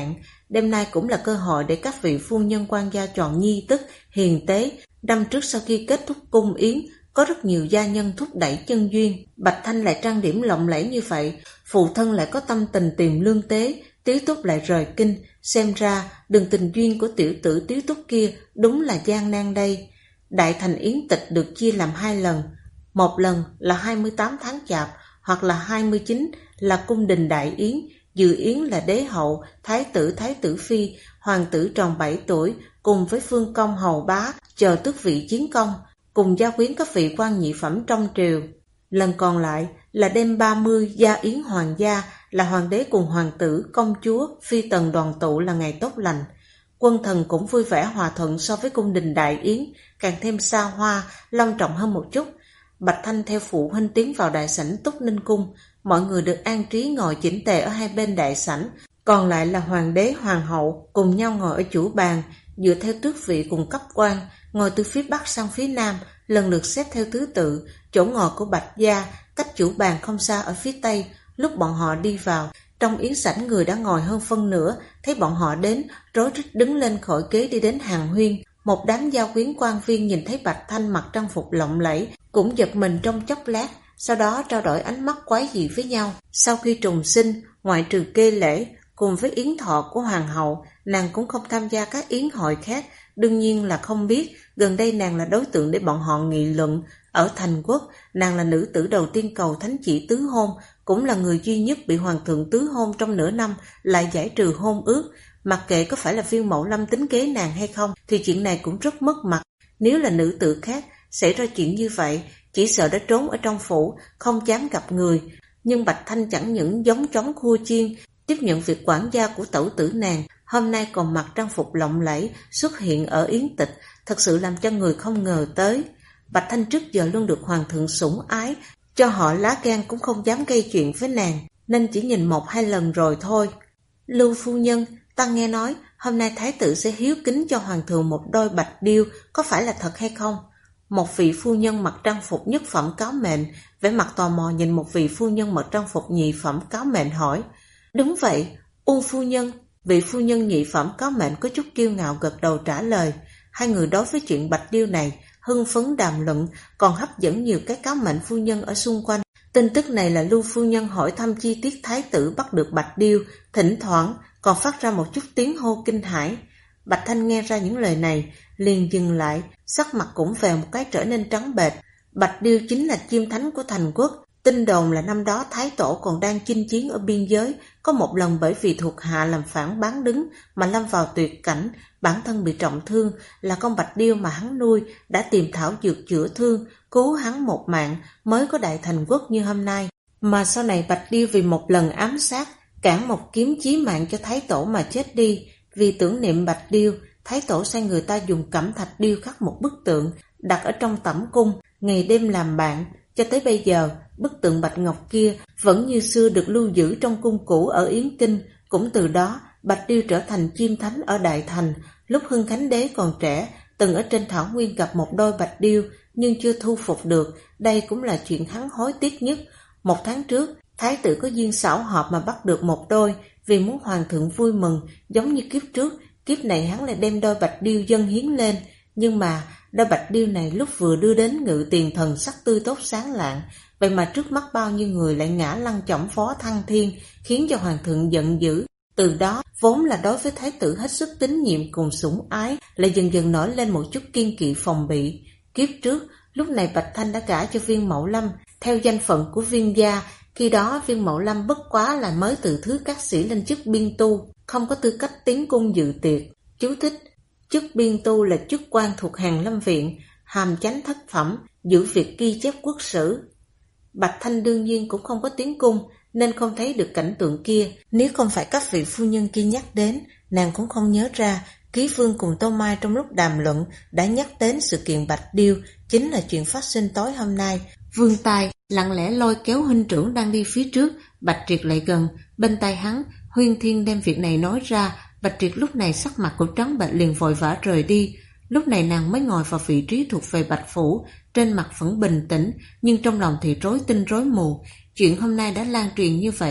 đêm nay cũng là cơ hội để các vị phu nhân quan gia chọn nhi tức, hiền tế. Năm trước sau khi kết thúc cung yến, có rất nhiều gia nhân thúc đẩy chân duyên. Bạch Thanh lại trang điểm lộng lẫy như vậy, phụ thân lại có tâm tình tìm lương tế, Tiếu Túc lại rời kinh. Xem ra đường tình duyên của tiểu tử Tiếu Túc kia đúng là gian nan đây. Đại thành yến tịch được chia làm 2 lần. Một lần là 28 tháng Chạp, hoặc là 29 là cung đình đại yến. Dự yến là đế hậu, thái tử phi, hoàng tử tròn 7 tuổi, cùng với phương công hầu bá, chờ tước vị chiến công, cùng gia quyến các vị quan nhị phẩm trong triều. Lần còn lại là đêm 30 gia yến hoàng gia, là hoàng đế cùng hoàng tử, công chúa, phi tần đoàn tụ là ngày tốt lành. Quân thần cũng vui vẻ hòa thuận so với cung đình đại yến, càng thêm xa hoa, long trọng hơn một chút. Bạch Thanh theo phụ huynh tiến vào đại sảnh Túc Ninh cung, mọi người được an trí ngồi chỉnh tề ở hai bên đại sảnh, còn lại là hoàng đế hoàng hậu cùng nhau ngồi ở chủ bàn, dựa theo tước vị cùng cấp quan, ngồi từ phía bắc sang phía nam, lần lượt xếp theo thứ tự. Chỗ ngồi của Bạch gia cách chủ bàn không xa ở phía tây. Lúc bọn họ đi vào, trong yến sảnh người đã ngồi hơn phân nửa, thấy bọn họ đến, rối rít đứng lên khỏi ghế đi đến hàng huyên. Một đám gia quyến quan viên nhìn thấy Bạch Thanh mặc trang phục lộng lẫy, cũng giật mình trong chốc lát, sau đó trao đổi ánh mắt quái dị với nhau. Sau khi trùng sinh, ngoại trừ kê lễ, cùng với yến thọ của hoàng hậu, nàng cũng không tham gia các yến hội khác. Đương nhiên là không biết, gần đây nàng là đối tượng để bọn họ nghị luận. Ở thành quốc, nàng là nữ tử đầu tiên cầu thánh chỉ tứ hôn, cũng là người duy nhất bị hoàng thượng tứ hôn trong nửa năm, lại giải trừ hôn ước. Mặc kệ có phải là Viên Mậu Lâm tính kế nàng hay không, thì chuyện này cũng rất mất mặt. Nếu là nữ tử khác, xảy ra chuyện như vậy, chỉ sợ đã trốn ở trong phủ, không dám gặp người. Nhưng Bạch Thanh chẳng những giống chóng khua chiên, tiếp nhận việc quản gia của tẩu tử nàng, hôm nay còn mặc trang phục lộng lẫy xuất hiện ở yến tịch, thật sự làm cho người không ngờ tới. Bạch Thanh trước giờ luôn được hoàng thượng sủng ái, cho họ lá gan cũng không dám gây chuyện với nàng, nên chỉ nhìn 1-2 lần rồi thôi. Lưu phu nhân, ta nghe nói hôm nay thái tử sẽ hiếu kính cho hoàng thượng một đôi bạch điêu, có phải là thật hay không? Một vị phu nhân mặc trang phục nhất phẩm cáo mệnh, vẻ mặt tò mò nhìn một vị phu nhân mặc trang phục nhị phẩm cáo mệnh hỏi. Đúng vậy, Uông phu nhân. Vị phu nhân nhị phẩm cáo mệnh có chút kiêu ngạo gật đầu trả lời. Hai người đối với chuyện bạch điêu này hưng phấn đàm luận, còn hấp dẫn nhiều cái cáo mệnh phu nhân ở xung quanh. Tin tức này là Lưu phu nhân hỏi thăm chi tiết thái tử bắt được bạch điêu, thỉnh thoảng còn phát ra một chút tiếng hô kinh hãi. Bạch Thanh nghe ra những lời này, liền dừng lại, sắc mặt cũng về một cái trở nên trắng bệch. Bạch điêu chính là chim thánh của thành quốc. Tin đồn là năm đó Thái Tổ còn đang chinh chiến ở biên giới, có một lần bởi vì thuộc hạ làm phản bán đứng mà lâm vào tuyệt cảnh, bản thân bị trọng thương, là con bạch điêu mà hắn nuôi đã tìm thảo dược chữa thương, cứu hắn một mạng mới có đại thành quốc như hôm nay. Mà sau này bạch điêu vì một lần ám sát, cản một kiếm chí mạng cho Thái Tổ mà chết đi. Vì tưởng niệm bạch điêu, Thái Tổ sai người ta dùng cẩm thạch điêu khắc một bức tượng, đặt ở trong tẩm cung, ngày đêm làm bạn. Cho tới bây giờ, bức tượng bạch ngọc kia vẫn như xưa được lưu giữ trong cung cũ ở Yến Kinh. Cũng từ đó, bạch điêu trở thành chim thánh ở Đại Thành. Lúc Hưng Khánh Đế còn trẻ, từng ở trên thảo nguyên gặp một đôi bạch điêu, nhưng chưa thu phục được. Đây cũng là chuyện hắn hối tiếc nhất. 1 tháng trước, Thái tử có duyên xảo hợp mà bắt được một đôi. Vì muốn hoàng thượng vui mừng, giống như kiếp trước, kiếp này hắn lại đem đôi bạch điêu dâng hiến lên. Nhưng mà đôi bạch điêu này lúc vừa đưa đến Ngự Tiền thần sắc tươi tốt sáng lạng, vậy mà trước mắt bao nhiêu người lại ngã lăn chỏng phó thăng thiên, khiến cho hoàng thượng giận dữ. Từ đó, vốn là đối với thái tử hết sức tín nhiệm cùng sủng ái, lại dần dần nổi lên một chút kiên kỵ phòng bị. Kiếp trước, lúc này Bạch Thanh đã gả cho Viên Mậu Lâm, theo danh phận của Viên gia. Khi đó Viên Mậu Lâm bất quá là mới từ thứ các sĩ lên chức biên tu, không có tư cách tiến cung dự tiệc. Chú thích: chức biên tu là chức quan thuộc Hàn Lâm Viện, hàm chánh thất phẩm, giữ việc ghi chép quốc sử. Bạch Thanh đương nhiên cũng không có tiến cung, nên không thấy được cảnh tượng kia. Nếu không phải các vị phu nhân kia nhắc đến, nàng cũng không nhớ ra. Ký Vương cùng Tô Mai trong lúc đàm luận đã nhắc đến sự kiện bạch điêu, chính là chuyện phát sinh tối hôm nay. Vương Tài lặng lẽ lôi kéo huynh trưởng đang đi phía trước, Bạch Triệt lại gần, bên tai hắn. Huyên Thiên đem việc này nói ra. Bạch Triệt lúc này sắc mặt của trắng bệch, liền vội vã rời đi. Lúc này nàng mới ngồi vào vị trí thuộc về Bạch Phủ, trên mặt vẫn bình tĩnh, nhưng trong lòng thì rối tinh rối mù. Chuyện hôm nay đã lan truyền như vậy,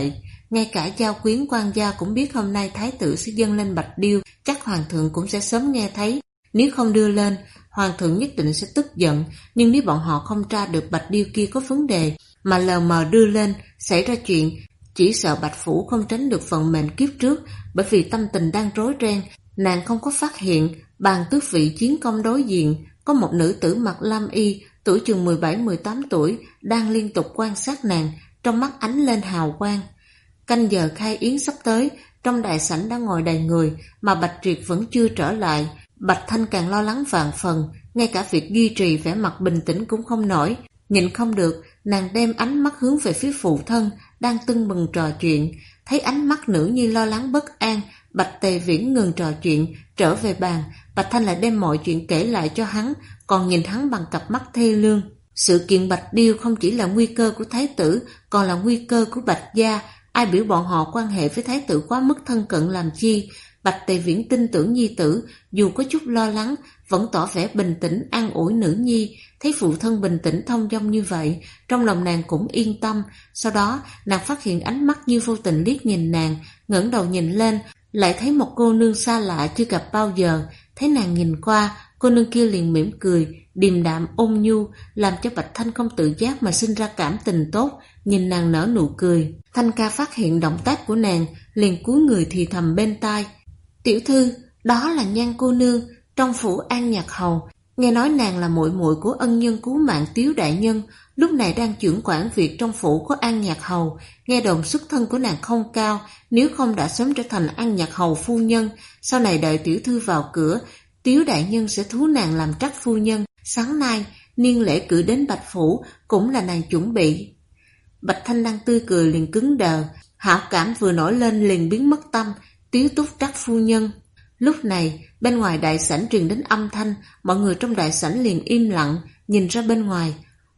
Ngay cả giao quyến quan gia cũng biết hôm nay thái tử sẽ dâng lên bạch điêu, chắc hoàng thượng cũng sẽ sớm nghe thấy. Nếu không đưa lên, hoàng thượng nhất định sẽ tức giận, nhưng nếu bọn họ không tra được bạch điêu kia có vấn đề, mà lờ mờ đưa lên, xảy ra chuyện, chỉ sợ Bạch Phủ không tránh được vận mệnh kiếp trước, bởi vì tâm tình đang rối ren, nàng không có phát hiện, bàn tước vị chiến công đối diện, có một nữ tử mặc lam y, tuổi chừng 17-18 tuổi, đang liên tục quan sát nàng, trong mắt ánh lên hào quang. Canh giờ khai yến sắp tới, trong đại sảnh đã ngồi đầy người, mà Bạch Triệt vẫn chưa trở lại. Bạch Thanh càng lo lắng vạn phần, ngay cả việc duy trì vẻ mặt bình tĩnh cũng không nổi. Nhịn không được, nàng đem ánh mắt hướng về phía phụ thân, đang tưng bừng trò chuyện. Thấy ánh mắt nữ nhi lo lắng bất an, Bạch Tề Viễn ngừng trò chuyện, trở về bàn. Bạch Thanh lại đem mọi chuyện kể lại cho hắn, còn nhìn hắn bằng cặp mắt thê lương. Sự kiện Bạch Điêu không chỉ là nguy cơ của thái tử, còn là nguy cơ của Bạch gia. Ai biểu bọn họ quan hệ với thái tử quá mức thân cận làm chi? Bạch Tề Viễn tin tưởng nhi tử, dù có chút lo lắng, vẫn tỏ vẻ bình tĩnh an ủi nữ nhi. Thấy phụ thân bình tĩnh thông dong như vậy, trong lòng nàng cũng yên tâm. Sau đó, nàng phát hiện ánh mắt như vô tình liếc nhìn nàng, ngẩng đầu nhìn lên, lại thấy một cô nương xa lạ chưa gặp bao giờ. Thấy nàng nhìn qua, cô nương kia liền mỉm cười, điềm đạm ôn nhu, làm cho Bạch Thanh không tự giác mà sinh ra cảm tình tốt, nhìn nàng nở nụ cười. Thanh ca phát hiện động tác của nàng, liền cúi người thì thầm bên tai. Tiểu thư, đó là Nhan cô nương, trong phủ An Nhạc Hầu. Nghe nói nàng là muội muội của ân nhân cứu mạng Tiếu đại nhân, lúc này đang trưởng quản việc trong phủ của An Nhạc Hầu. Nghe đồn xuất thân của nàng không cao, nếu không đã sớm trở thành An Nhạc Hầu phu nhân. Sau này đợi tiểu thư vào cửa, Tiếu đại nhân sẽ thú nàng làm trắc phu nhân. Sáng nay, niên lễ cử đến Bạch Phủ cũng là nàng chuẩn bị. Bạch Thanh đang tươi cười liền cứng đờ, hảo cảm vừa nổi lên liền biến mất tâm. Tiếu túc trắc phu nhân. Lúc này, bên ngoài đại sảnh truyền đến âm thanh, mọi người trong đại sảnh liền im lặng, nhìn ra bên ngoài.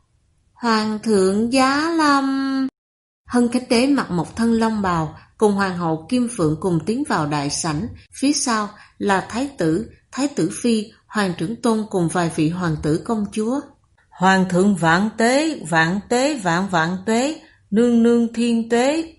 Hoàng thượng giá lâm. Hân Khánh Đế mặc một thân long bào, cùng hoàng hậu Kim Phượng cùng tiến vào đại sảnh. Phía sau là thái tử phi, hoàng trưởng tôn cùng vài vị hoàng tử công chúa. Hoàng thượng vạn tế, vạn tế, nương nương thiên tế,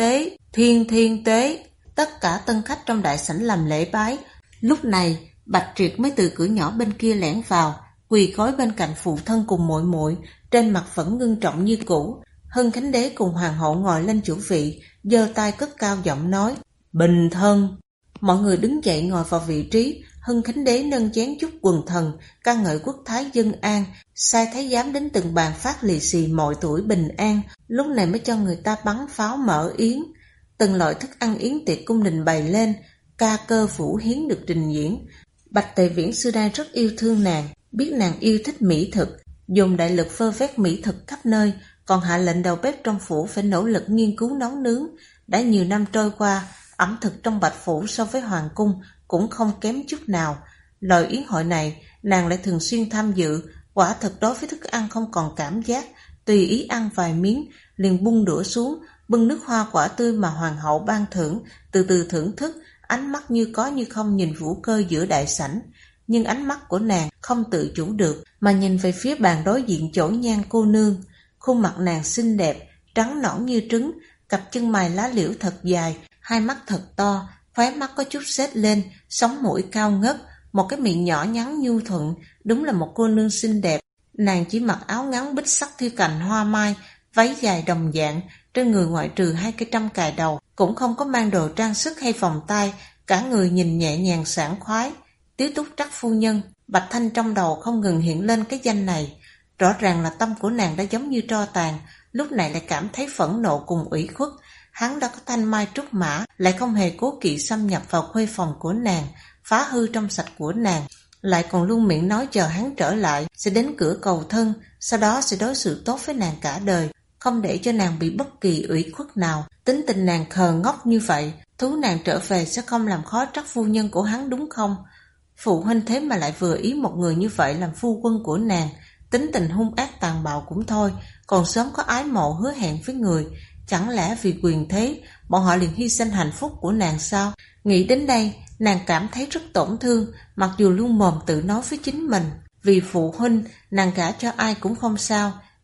thiên tế. Tất cả tân khách trong đại sảnh làm lễ bái. Lúc này, Bạch Triệt mới từ cửa nhỏ bên kia lẻn vào, quỳ gối bên cạnh phụ thân cùng muội muội, trên mặt vẫn ngưng trọng như cũ. Hân Khánh Đế cùng hoàng hậu ngồi lên chủ vị, giơ tay cất cao giọng nói: Bình thân. Mọi người đứng dậy ngồi vào vị trí. Hân Khánh Đế nâng chén chúc quần thần, ca ngợi quốc thái dân an, sai thái giám đến từng bàn phát lì xì mọi tuổi bình an. Lúc này mới cho người ta bắn pháo mở yến. Từng loại thức ăn yến tiệc cung đình bày lên, ca cơ vũ hiến được trình diễn. Bạch Tề Viễn xưa nay rất yêu thương nàng, biết nàng yêu thích mỹ thực, dùng đại lực vơ vét mỹ thực khắp nơi, còn hạ lệnh đầu bếp trong phủ phải nỗ lực nghiên cứu nấu nướng. Đã nhiều năm trôi qua, ẩm thực trong Bạch Phủ so với hoàng cung cũng không kém chút nào. Loại yến hội này, nàng lại thường xuyên tham dự, quả thực đối với thức ăn không còn cảm giác, tùy ý ăn vài miếng, liền bung đũa xuống, bưng nước hoa quả tươi mà hoàng hậu ban thưởng, từ từ thưởng thức, ánh mắt như có như không nhìn vũ cơ giữa đại sảnh. Nhưng ánh mắt của nàng không tự chủ được, mà nhìn về phía bàn đối diện chỗ Nhan cô nương. Khuôn mặt nàng xinh đẹp, trắng nõn như trứng, cặp chân mày lá liễu thật dài, hai mắt thật to, khóe mắt có chút xết lên, sống mũi cao ngất, một cái miệng nhỏ nhắn nhu thuận, đúng là một cô nương xinh đẹp. Nàng chỉ mặc áo ngắn bích sắc thiêu cành hoa mai, váy dài đồng dạng, trên người ngoại trừ 2 cây trâm cài đầu, cũng không có mang đồ trang sức hay vòng tay, cả người nhìn nhẹ nhàng sảng khoái. Tiếu túc trắc phu nhân. Bạch Thanh trong đầu không ngừng hiện lên cái danh này. Rõ ràng là tâm của nàng đã giống như tro tàn, lúc này lại cảm thấy phẫn nộ cùng ủy khuất. Hắn đã có thanh mai trúc mã, lại không hề cố kỵ xâm nhập vào khuê phòng của nàng, phá hư trong sạch của nàng, lại còn luôn miệng nói chờ hắn trở lại sẽ đến cửa cầu thân, sau đó sẽ đối xử tốt với nàng cả đời, không để cho nàng bị bất kỳ ủy khuất nào. Tính tình nàng khờ ngốc như vậy, thú nàng trở về sẽ không làm khó trắc phu nhân của hắn đúng không? Phụ huynh thế mà lại vừa ý một người như vậy làm phu quân của nàng, tính tình hung ác tàn bạo cũng thôi, còn sớm có ái mộ hứa hẹn với người. Chẳng lẽ vì quyền thế, bọn họ liền hy sinh hạnh phúc của nàng sao? Nghĩ đến đây, nàng cảm thấy rất tổn thương, mặc dù luôn mồm tự nói với chính mình. Vì phụ huynh, nàng gả cho ai cũng không sao,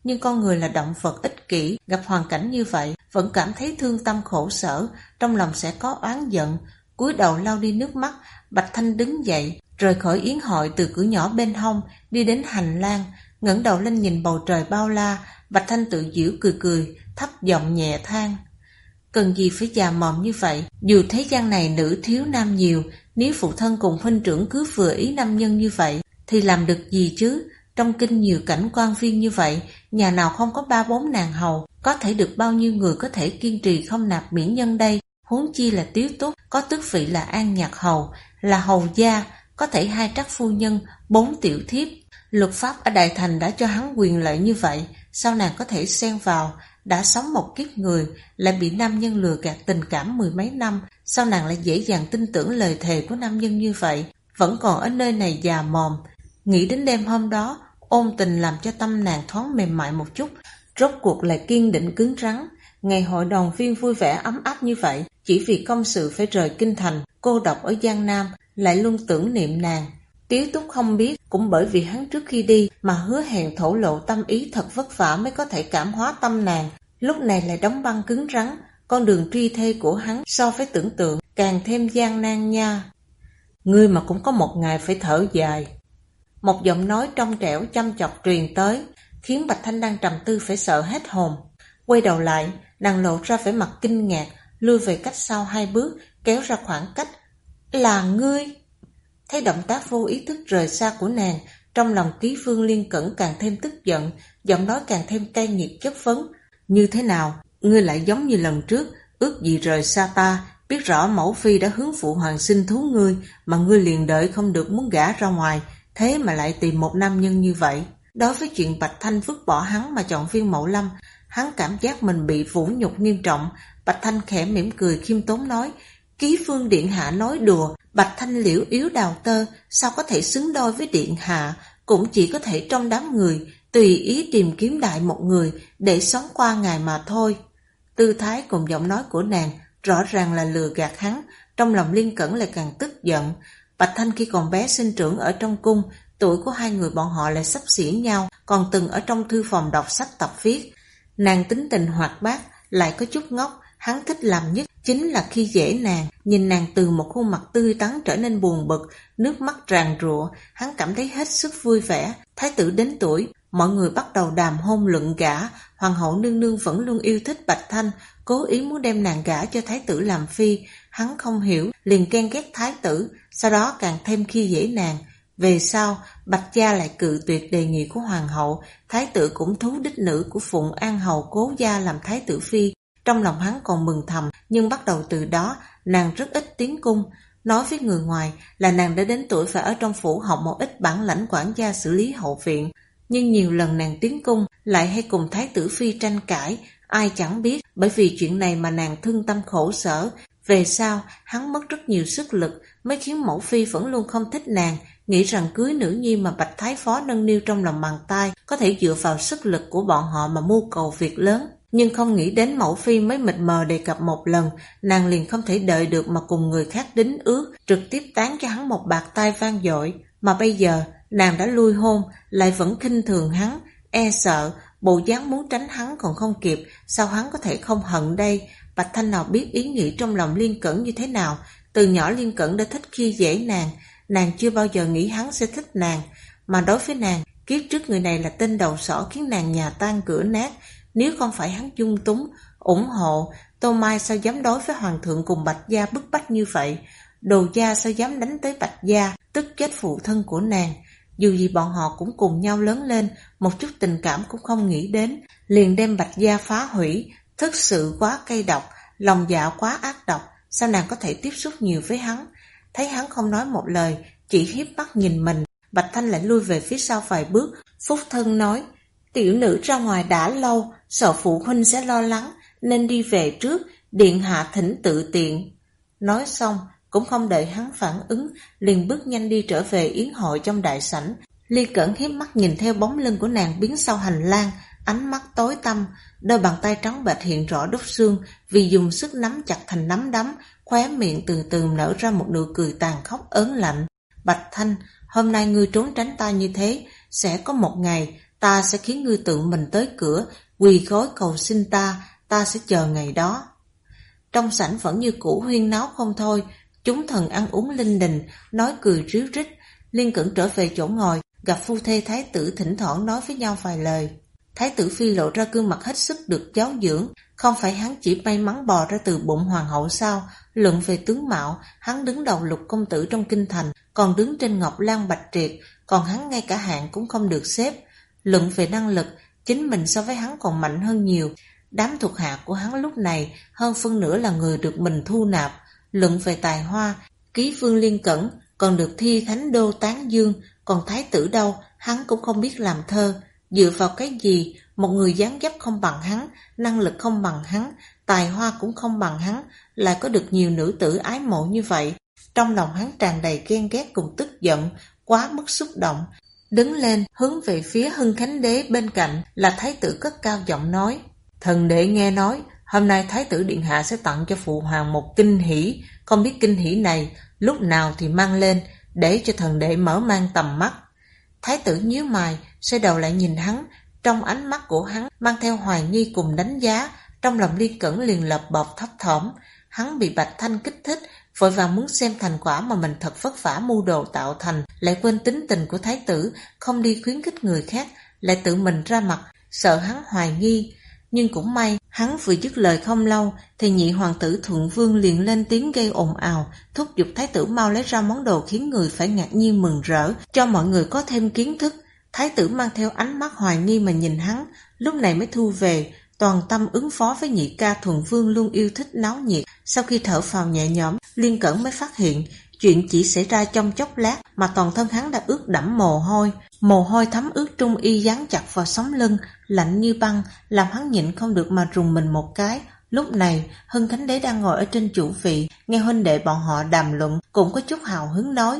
nhưng con người là động vật ích kỷ, gặp hoàn cảnh như vậy vẫn cảm thấy thương tâm khổ sở, trong lòng sẽ có oán giận. Cúi đầu lau đi nước mắt, Bạch Thanh đứng dậy, rời khỏi yến hội từ cửa nhỏ bên hông, đi đến hành lang, ngẩng đầu lên nhìn bầu trời bao la. Bạch Thanh tự giễu cười cười, thấp giọng nhẹ than: cần gì phải già mồm như vậy, dù thế gian này nữ thiếu nam nhiều, nếu phụ thân cùng huynh trưởng cứ vừa ý nam nhân như vậy thì làm được gì chứ? Trong kinh nhiều cảnh quan viên như vậy, nhà nào không có 3-4 nàng hầu, có thể được bao nhiêu người có thể kiên trì không nạp mỹ nhân đây? Huống chi là Tiếu Túc, có tước vị là An Nhạc hầu, là hầu gia, có thể 2 trắc phu nhân, 4 tiểu thiếp. Luật pháp ở Đại Thành đã cho hắn quyền lợi như vậy, sao nàng có thể xen vào? Đã sống một kiếp người, lại bị nam nhân lừa gạt tình cảm 10 mấy năm, sao nàng lại dễ dàng tin tưởng lời thề của nam nhân như vậy, vẫn còn ở nơi này già mồm. Nghĩ đến đêm hôm đó, ôn tình làm cho tâm nàng thoáng mềm mại một chút, rốt cuộc lại kiên định cứng rắn. Ngày hội đoàn viên vui vẻ ấm áp như vậy, chỉ vì công sự phải rời kinh thành, cô độc ở Giang Nam, lại luôn tưởng niệm nàng. Tiếu Túc không biết, cũng bởi vì hắn trước khi đi mà hứa hẹn thổ lộ tâm ý thật vất vả mới có thể cảm hóa tâm nàng, lúc này lại đóng băng cứng rắn. Con đường truy thê của hắn so với tưởng tượng càng thêm gian nan nha. Ngươi mà cũng có một ngày phải thở dài. Một giọng nói trong trẻo chăm chọc truyền tới, khiến Bạch Thanh đang trầm tư phải sợ hết hồn. Quay đầu lại, nàng lộ ra vẻ mặt kinh ngạc, lui về cách sau 2 bước, kéo ra khoảng cách. Là ngươi? Thấy động tác vô ý thức rời xa của nàng, trong lòng Ký Phương Liên Cẩn càng thêm tức giận, giọng nói càng thêm cay nghiệt chất vấn. Như thế nào, ngươi lại giống như lần trước, ước gì rời xa ta, biết rõ mẫu phi đã hướng phụ hoàng xin thú ngươi, mà ngươi liền đợi không được muốn gả ra ngoài, thế mà lại tìm một nam nhân như vậy. Đối với chuyện Bạch Thanh vứt bỏ hắn mà chọn Viên Mậu Lâm, hắn cảm giác mình bị vũ nhục nghiêm trọng. Bạch Thanh khẽ mỉm cười khiêm tốn nói: Ký Phương điện hạ nói đùa, Bạch Thanh liễu yếu đào tơ, sao có thể xứng đôi với điện hạ, cũng chỉ có thể trong đám người tùy ý tìm kiếm đại một người để sống qua ngày mà thôi. Tư thái cùng giọng nói của nàng rõ ràng là lừa gạt hắn, trong lòng Liên Cẩn lại càng tức giận. Bạch Thanh khi còn bé sinh trưởng ở trong cung, tuổi của 2 người bọn họ lại xấp xỉ nhau, còn từng ở trong thư phòng đọc sách tập viết. Nàng tính tình hoạt bát, lại có chút ngốc, hắn thích làm nhất chính là khi dễ nàng. Nhìn nàng từ một khuôn mặt tươi tắn trở nên buồn bực, nước mắt ràn rụa, hắn cảm thấy hết sức vui vẻ. Thái tử đến tuổi, mọi người bắt đầu đàm hôn luận gả. Hoàng hậu nương nương vẫn luôn yêu thích Bạch Thanh, cố ý muốn đem nàng gả cho thái tử làm phi. Hắn không hiểu, liền ghen ghét thái tử, sau đó càng thêm khi dễ nàng. Về sau, Bạch gia lại cự tuyệt đề nghị của hoàng hậu, thái tử cũng thú đích nữ của Phụng An hầu Cố gia làm thái tử phi. Trong lòng hắn còn mừng thầm, nhưng bắt đầu từ đó, nàng rất ít tiến cung. Nói với người ngoài là nàng đã đến tuổi phải ở trong phủ học một ít bản lãnh quản gia xử lý hậu viện. Nhưng nhiều lần nàng tiến cung lại hay cùng thái tử phi tranh cãi, ai chẳng biết, bởi vì chuyện này mà nàng thương tâm khổ sở. Về sau, hắn mất rất nhiều sức lực, mới khiến mẫu phi vẫn luôn không thích nàng, nghĩ rằng cưới nữ nhi mà Bạch Thái Phó nâng niu trong lòng bàn tay, có thể dựa vào sức lực của bọn họ mà mưu cầu việc lớn. Nhưng không nghĩ đến mẫu phi mới mịt mờ đề cập một lần, nàng liền không thể đợi được mà cùng người khác đính ước, trực tiếp tán cho hắn một bạt tai vang dội. Mà bây giờ, nàng đã lui hôn, lại vẫn khinh thường hắn, e sợ, bộ dáng muốn tránh hắn còn không kịp, sao hắn có thể không hận đây? Bạch Thanh nào biết ý nghĩ trong lòng Liên Cẩn như thế nào, từ nhỏ Liên Cẩn đã thích khi dễ nàng chưa bao giờ nghĩ hắn sẽ thích nàng, mà đối với nàng, kiếp trước người này là tên đầu sỏ khiến nàng nhà tan cửa nát. Nếu không phải hắn dung túng, ủng hộ, Tô Mai sao dám đối với hoàng thượng cùng Bạch gia bức bách như vậy? Đồ gia sao dám đánh tới Bạch gia, tức chết phụ thân của nàng? Dù gì bọn họ cũng cùng nhau lớn lên, một chút tình cảm cũng không nghĩ đến, liền đem Bạch gia phá hủy. Thực sự quá cay độc, lòng dạ quá ác độc, sao nàng có thể tiếp xúc nhiều với hắn? Thấy hắn không nói một lời, chỉ hiếp mắt nhìn mình, Bạch Thanh lại lui về phía sau vài bước. Phúc Thân nói: Tiểu nữ ra ngoài đã lâu, sợ phụ huynh sẽ lo lắng, nên đi về trước, điện hạ thỉnh tự tiện. Nói xong, cũng không đợi hắn phản ứng, liền bước nhanh đi trở về yến hội trong đại sảnh. Ly Cẩn hiếp mắt nhìn theo bóng lưng của nàng biến sau hành lang, ánh mắt tối tăm, đôi bàn tay trắng bệch hiện rõ đốt xương vì dùng sức nắm chặt thành nắm đấm, khóe miệng từ từ nở ra một nụ cười tàn khốc ớn lạnh. Bạch Thanh, hôm nay ngươi trốn tránh ta như thế, sẽ có một ngày ta sẽ khiến ngươi tự mình tới cửa, quỳ gối cầu xin ta sẽ chờ ngày đó. Trong sảnh vẫn như cũ huyên náo không thôi, chúng thần ăn uống linh đình, nói cười ríu rít. Liên Cẩn trở về chỗ ngồi, gặp phu thê thái tử thỉnh thoảng nói với nhau vài lời. Thái tử Phi lộ ra gương mặt hết sức được giáo dưỡng, không phải hắn chỉ may mắn bò ra từ bụng hoàng hậu sao? Luận về tướng mạo, hắn đứng đầu lục công tử trong kinh thành, còn đứng trên ngọc lan bạch triệt, còn hắn ngay cả hạng cũng không được xếp. Luận về năng lực, chính mình so với hắn còn mạnh hơn nhiều. Đám thuộc hạ của hắn lúc này hơn phân nửa là người được mình thu nạp. Luận về tài hoa, ký vương Liên Cẩn còn được Thi Thánh Đô tán dương, còn thái tử đâu, hắn cũng không biết làm thơ. Dựa vào cái gì, một người dáng dấp không bằng hắn, năng lực không bằng hắn, tài hoa cũng không bằng hắn, lại có được nhiều nữ tử ái mộ như vậy? Trong lòng hắn tràn đầy ghen ghét cùng tức giận, quá mức xúc động. Đứng lên, hướng về phía Hưng Khánh Đế bên cạnh là thái tử cất cao giọng nói: Thần đệ nghe nói, hôm nay thái tử điện hạ sẽ tặng cho phụ hoàng một kinh hỷ, không biết kinh hỷ này lúc nào thì mang lên, để cho thần đệ mở mang tầm mắt. Thái tử nhíu mày, xoay đầu lại nhìn hắn, trong ánh mắt của hắn mang theo hoài nghi cùng đánh giá. Trong lòng Liên Cẩn liền lợp bợp thấp thỏm. Hắn bị Bạch Thanh kích thích, vội vàng muốn xem thành quả mà mình thật vất vả mưu đồ tạo thành, lại quên tính tình của thái tử, không đi khuyến khích người khác, lại tự mình ra mặt, sợ hắn hoài nghi. Nhưng cũng may, hắn vừa dứt lời không lâu, thì nhị hoàng tử Thuận Vương liền lên tiếng gây ồn ào, thúc giục thái tử mau lấy ra món đồ khiến người phải ngạc nhiên mừng rỡ, cho mọi người có thêm kiến thức. Thái tử mang theo ánh mắt hoài nghi mà nhìn hắn, lúc này mới thu về, toàn tâm ứng phó với nhị ca Thuận Vương luôn yêu thích náo nhiệt. Sau khi thở phào nhẹ nhõm, Liên Cẩn mới phát hiện, chuyện chỉ xảy ra trong chốc lát mà toàn thân hắn đã ướt đẫm mồ hôi thấm ướt trung y dán chặt vào sống lưng, lạnh như băng, làm hắn nhịn không được mà rùng mình một cái. Lúc này, Hưng Khánh Đế đang ngồi ở trên chủ vị, nghe huynh đệ bọn họ đàm luận, cũng có chút hào hứng nói: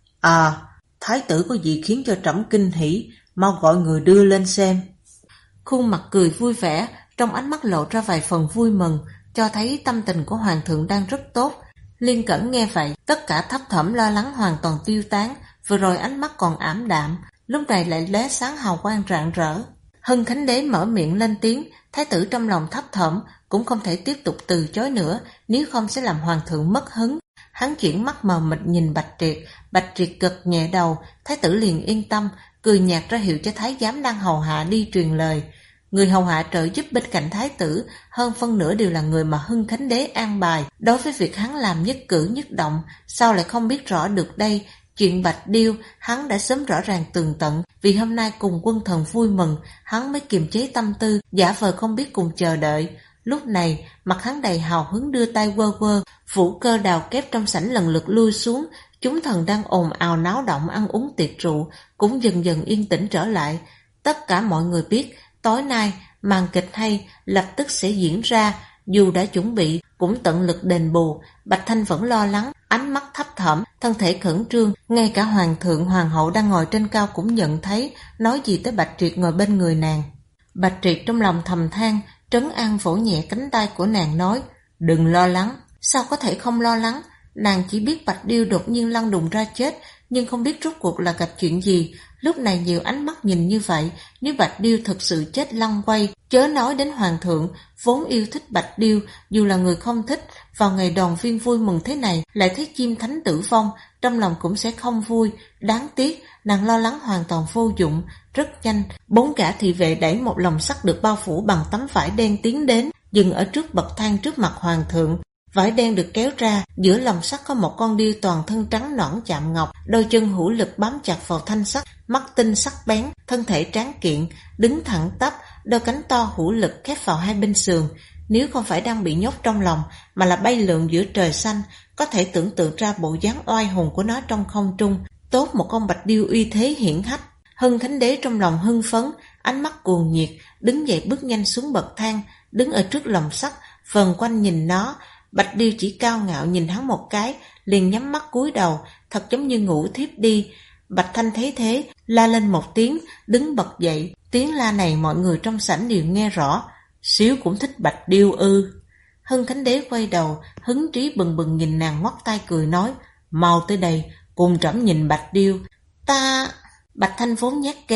Thái tử có gì khiến cho trẫm kinh hỉ, mau gọi người đưa lên xem. Khuôn mặt cười vui vẻ, trong ánh mắt lộ ra vài phần vui mừng, cho thấy tâm tình của hoàng thượng đang rất tốt. Liên Cẩn nghe vậy, tất cả thấp thỏm lo lắng hoàn toàn tiêu tán, vừa rồi ánh mắt còn ảm đạm, lúc này lại lóe sáng hào quang rạng rỡ. Hưng Khánh Đế mở miệng lên tiếng, thái tử trong lòng thấp thỏm, cũng không thể tiếp tục từ chối nữa, nếu không sẽ làm hoàng thượng mất hứng. Hắn chuyển mắt mờ mịt nhìn Bạch Triệt gật nhẹ đầu, thái tử liền yên tâm, cười nhạt ra hiệu cho thái giám đang hầu hạ đi truyền lời. Người hầu hạ trợ giúp bên cạnh thái tử, hơn phân nửa đều là người mà Hưng Khánh Đế an bài. Đối với việc hắn làm nhất cử nhất động, sao lại không biết rõ được đây? Chuyện Bạch Điêu, hắn đã sớm rõ ràng tường tận, vì hôm nay cùng quân thần vui mừng, hắn mới kiềm chế tâm tư, giả vờ không biết cùng chờ đợi. Lúc này, mặt hắn đầy hào hứng đưa tay quơ quơ, vũ cơ đào kép trong sảnh lần lượt lui xuống, chúng thần đang ồn ào náo động ăn uống tiệc rượu, cũng dần dần yên tĩnh trở lại. Tất cả mọi người biết, tối nay, màn kịch hay lập tức sẽ diễn ra, dù đã chuẩn bị, cũng tận lực đền bù. Bạch Thanh vẫn lo lắng, ánh mắt thấp thỏm, thân thể khẩn trương, ngay cả hoàng thượng hoàng hậu đang ngồi trên cao cũng nhận thấy, nói gì tới Bạch Triệt ngồi bên người nàng. Bạch Triệt trong lòng thầm than, trấn an vỗ nhẹ cánh tay của nàng nói: Đừng lo lắng. Sao có thể không lo lắng? Nàng chỉ biết Bạch Điêu đột nhiên lăn đùng ra chết, nhưng không biết rốt cuộc là gặp chuyện gì. Lúc này nhiều ánh mắt nhìn như vậy, nếu Bạch Điêu thật sự chết lăn quay, chớ nói đến hoàng thượng, vốn yêu thích Bạch Điêu, dù là người không thích, vào ngày đoàn viên vui mừng thế này, lại thấy chim thánh tử vong, trong lòng cũng sẽ không vui. Đáng tiếc, nàng lo lắng hoàn toàn vô dụng. Rất nhanh, 4 gã thị vệ đẩy một lồng sắt được bao phủ bằng tấm vải đen tiến đến, dừng ở trước bậc thang trước mặt hoàng thượng. Vải đen được kéo ra, giữa lồng sắt có một con điêu toàn thân trắng nõn chạm ngọc, đôi chân hữu lực bám chặt vào thanh sắt, mắt tinh sắc bén, thân thể tráng kiện, đứng thẳng tắp, đôi cánh to hữu lực khép vào hai bên sườn. Nếu không phải đang bị nhốt trong lòng, mà là bay lượn giữa trời xanh, có thể tưởng tượng ra bộ dáng oai hùng của nó trong không trung. Tốt một con bạch điêu uy thế hiển hách. Hưng Khánh Đế trong lòng hưng phấn, ánh mắt cuồng nhiệt, đứng dậy bước nhanh xuống bậc thang, đứng ở trước lồng sắt, vần quanh nhìn nó. Bạch Điêu chỉ cao ngạo nhìn hắn một cái, liền nhắm mắt cúi đầu, thật giống như ngủ thiếp đi. Bạch Thanh thấy thế, la lên một tiếng, đứng bật dậy. Tiếng la này mọi người trong sảnh đều nghe rõ. Xíu cũng thích Bạch Điêu ư? Hưng Khánh Đế quay đầu, hứng trí bừng bừng nhìn nàng ngoắt tay cười nói: Mau tới đây, cùng trẫm nhìn Bạch Điêu. Ta... Bạch Thanh vốn nhát gan,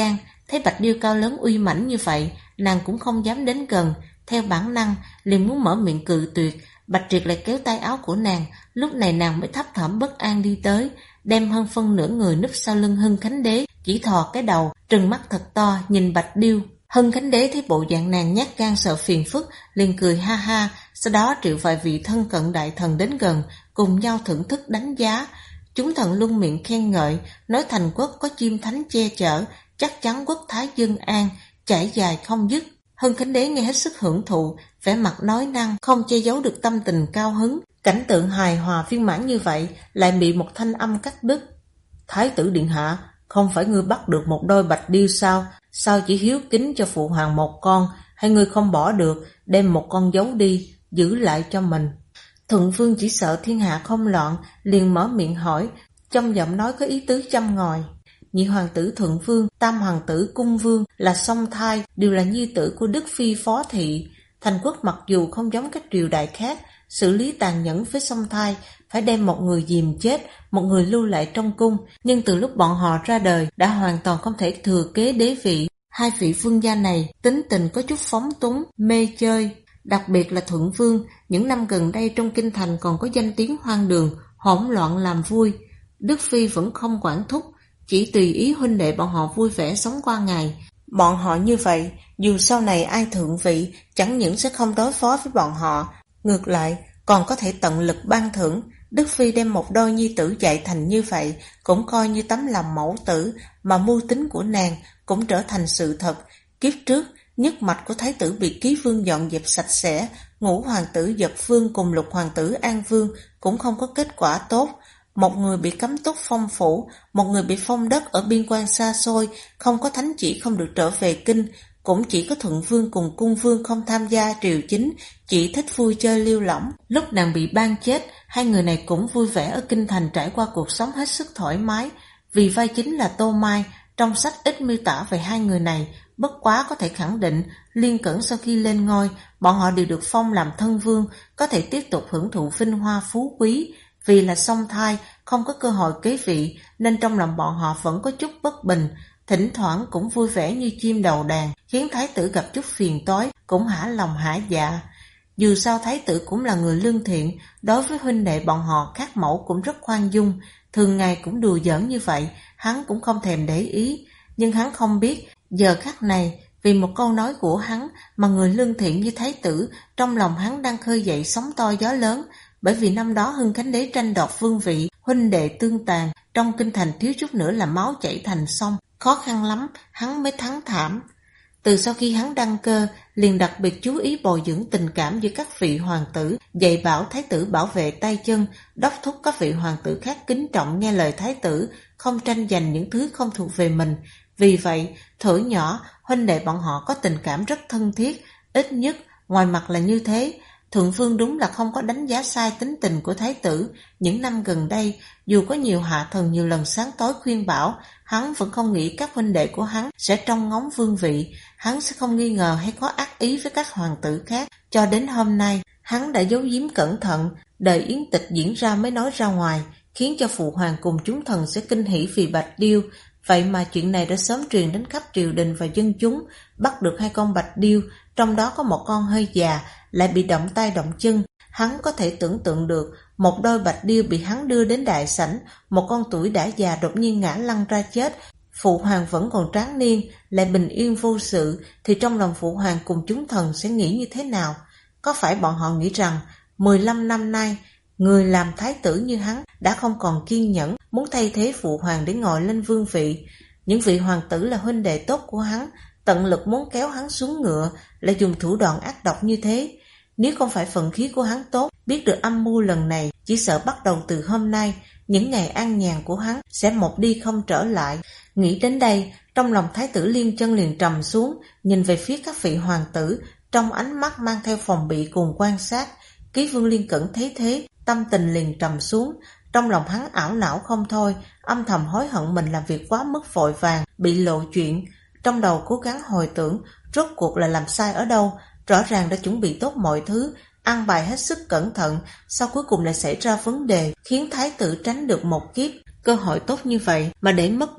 Thấy Bạch Điêu cao lớn uy mãnh như vậy, nàng cũng không dám đến gần, theo bản năng liền muốn mở miệng cự tuyệt. Bạch Triệt lại kéo tay áo của nàng, lúc này nàng mới thấp thỏm bất an đi tới, đem hơn phân nửa người núp sau lưng Hưng Khánh Đế, chỉ thò cái đầu, trừng mắt thật to nhìn Bạch Điêu. Hưng Khánh Đế thấy bộ dạng nàng nhát gan sợ phiền phức, liền cười ha ha, sau đó triệu vài vị thân cận đại thần đến gần, cùng nhau thưởng thức đánh giá. Chúng thần luôn miệng khen ngợi, nói Thành Quốc có chim thánh che chở, chắc chắn quốc thái dân an, chảy dài không dứt. Hưng Khánh Đế nghe hết sức hưởng thụ, vẻ mặt nói năng, không che giấu được tâm tình cao hứng. Cảnh tượng hài hòa viên mãn như vậy lại bị một thanh âm cắt đứt. Thái tử điện hạ, không phải ngươi bắt được một đôi bạch điêu sao? Sao chỉ hiếu kính cho phụ hoàng một con, hay ngươi không bỏ được, đem một con giấu đi, giữ lại cho mình? Thuận Vương chỉ sợ thiên hạ không loạn, liền mở miệng hỏi, trong giọng nói có ý tứ châm ngòi. Nhị hoàng tử Thuận Vương, tam hoàng tử Cung Vương là song thai, đều là nhi tử của Đức Phi Phó Thị. Thành Quốc mặc dù không giống các triều đại khác, xử lý tàn nhẫn với song thai, phải đem một người dìm chết, một người lưu lại trong cung, nhưng từ lúc bọn họ ra đời đã hoàn toàn không thể thừa kế đế vị. Hai vị vương gia này tính tình có chút phóng túng, mê chơi, đặc biệt là Thuận Vương, những năm gần đây trong kinh thành còn có danh tiếng hoang đường, hỗn loạn làm vui. Đức Phi vẫn không quản thúc, chỉ tùy ý huynh đệ bọn họ vui vẻ sống qua ngày. Bọn họ như vậy, dù sau này ai thượng vị, chẳng những sẽ không đối phó với bọn họ, ngược lại còn có thể tận lực ban thưởng. Đức Phi đem một đôi nhi tử dạy thành như vậy, cũng coi như tấm lòng mẫu tử, mà mưu tính của nàng cũng trở thành sự thật. Kiếp trước, nhất mạch của thái tử bị Ký Vương dọn dẹp sạch sẽ, ngũ hoàng tử Dật Vương cùng lục hoàng tử An Vương cũng không có kết quả tốt. Một người bị cấm túc phong phủ, một người bị phong đất ở biên quan xa xôi, không có thánh chỉ không được trở về kinh. Cũng chỉ có Thuận Vương cùng Cung Vương không tham gia triều chính, chỉ thích vui chơi lưu lỏng. Lúc nàng bị ban chết, hai người này cũng vui vẻ ở kinh thành trải qua cuộc sống hết sức thoải mái. Vì vai chính là Tô Mai, trong sách ít miêu tả về hai người này, bất quá có thể khẳng định, Liên Cẩn sau khi lên ngôi, bọn họ đều được phong làm thân vương, có thể tiếp tục hưởng thụ vinh hoa phú quý. Vì là song thai, không có cơ hội kế vị, nên trong lòng bọn họ vẫn có chút bất bình, thỉnh thoảng cũng vui vẻ như chim đầu đàn, khiến thái tử gặp chút phiền toái, cũng hả lòng hả dạ. Dù sao thái tử cũng là người lương thiện, đối với huynh đệ bọn họ khác mẫu cũng rất khoan dung, thường ngày cũng đùa giỡn như vậy, hắn cũng không thèm để ý. Nhưng hắn không biết, giờ khắc này, vì một câu nói của hắn mà người lương thiện như thái tử, trong lòng hắn đang khơi dậy sóng to gió lớn. Bởi vì năm đó Hưng Khánh Đế tranh đoạt vương vị, huynh đệ tương tàn, trong kinh thành thiếu chút nữa là máu chảy thành sông, khó khăn lắm hắn mới thắng thảm. Từ sau khi hắn đăng cơ, liền đặc biệt chú ý bồi dưỡng tình cảm giữa các vị hoàng tử, dạy bảo thái tử bảo vệ tay chân, đốc thúc các vị hoàng tử khác kính trọng nghe lời thái tử, không tranh giành những thứ không thuộc về mình. Vì vậy, thuở nhỏ, huynh đệ bọn họ có tình cảm rất thân thiết, ít nhất ngoài mặt là như thế. Thuận Vương đúng là không có đánh giá sai tính tình của thái tử. Những năm gần đây, dù có nhiều hạ thần nhiều lần sáng tối khuyên bảo, hắn vẫn không nghĩ các huynh đệ của hắn sẽ trông ngóng vương vị. Hắn sẽ không nghi ngờ hay có ác ý với các hoàng tử khác. Cho đến hôm nay, hắn đã giấu giếm cẩn thận, đợi yến tịch diễn ra mới nói ra ngoài, khiến cho phụ hoàng cùng chúng thần sẽ kinh hỉ vì Bạch Điêu. Vậy mà chuyện này đã sớm truyền đến khắp triều đình và dân chúng. Bắt được hai con Bạch Điêu, trong đó có một con hơi già, lại bị động tay động chân. Hắn có thể tưởng tượng được, một đôi Bạch Điêu bị hắn đưa đến đại sảnh, một con tuổi đã già đột nhiên ngã lăn ra chết. Phụ hoàng vẫn còn tráng niên, lại bình yên vô sự, thì trong lòng phụ hoàng cùng chúng thần sẽ nghĩ như thế nào? Có phải bọn họ nghĩ rằng 15 năm nay, người làm thái tử như hắn đã không còn kiên nhẫn, muốn thay thế phụ hoàng để ngồi lên vương vị? Những vị hoàng tử là huynh đệ tốt của hắn, tận lực muốn kéo hắn xuống ngựa, lại dùng thủ đoạn ác độc như thế. Nếu không phải vận khí của hắn tốt, biết được âm mưu lần này, chỉ sợ bắt đầu từ hôm nay, những ngày an nhàn của hắn sẽ một đi không trở lại. Nghĩ đến đây, trong lòng thái tử Liên Chân liền trầm xuống, nhìn về phía các vị hoàng tử, trong ánh mắt mang theo phòng bị cùng quan sát. Ký Vương Liên Cẩn thấy thế, tâm tình liền trầm xuống, trong lòng hắn ảo não không thôi, âm thầm hối hận mình làm việc quá mức vội vàng, bị lộ chuyện. Trong đầu cố gắng hồi tưởng, rốt cuộc là làm sai ở đâu, rõ ràng đã chuẩn bị tốt mọi thứ, ăn bài hết sức cẩn thận, sao cuối cùng lại xảy ra vấn đề, khiến thái tử tránh được một kiếp. Cơ hội tốt như vậy mà để mất đi,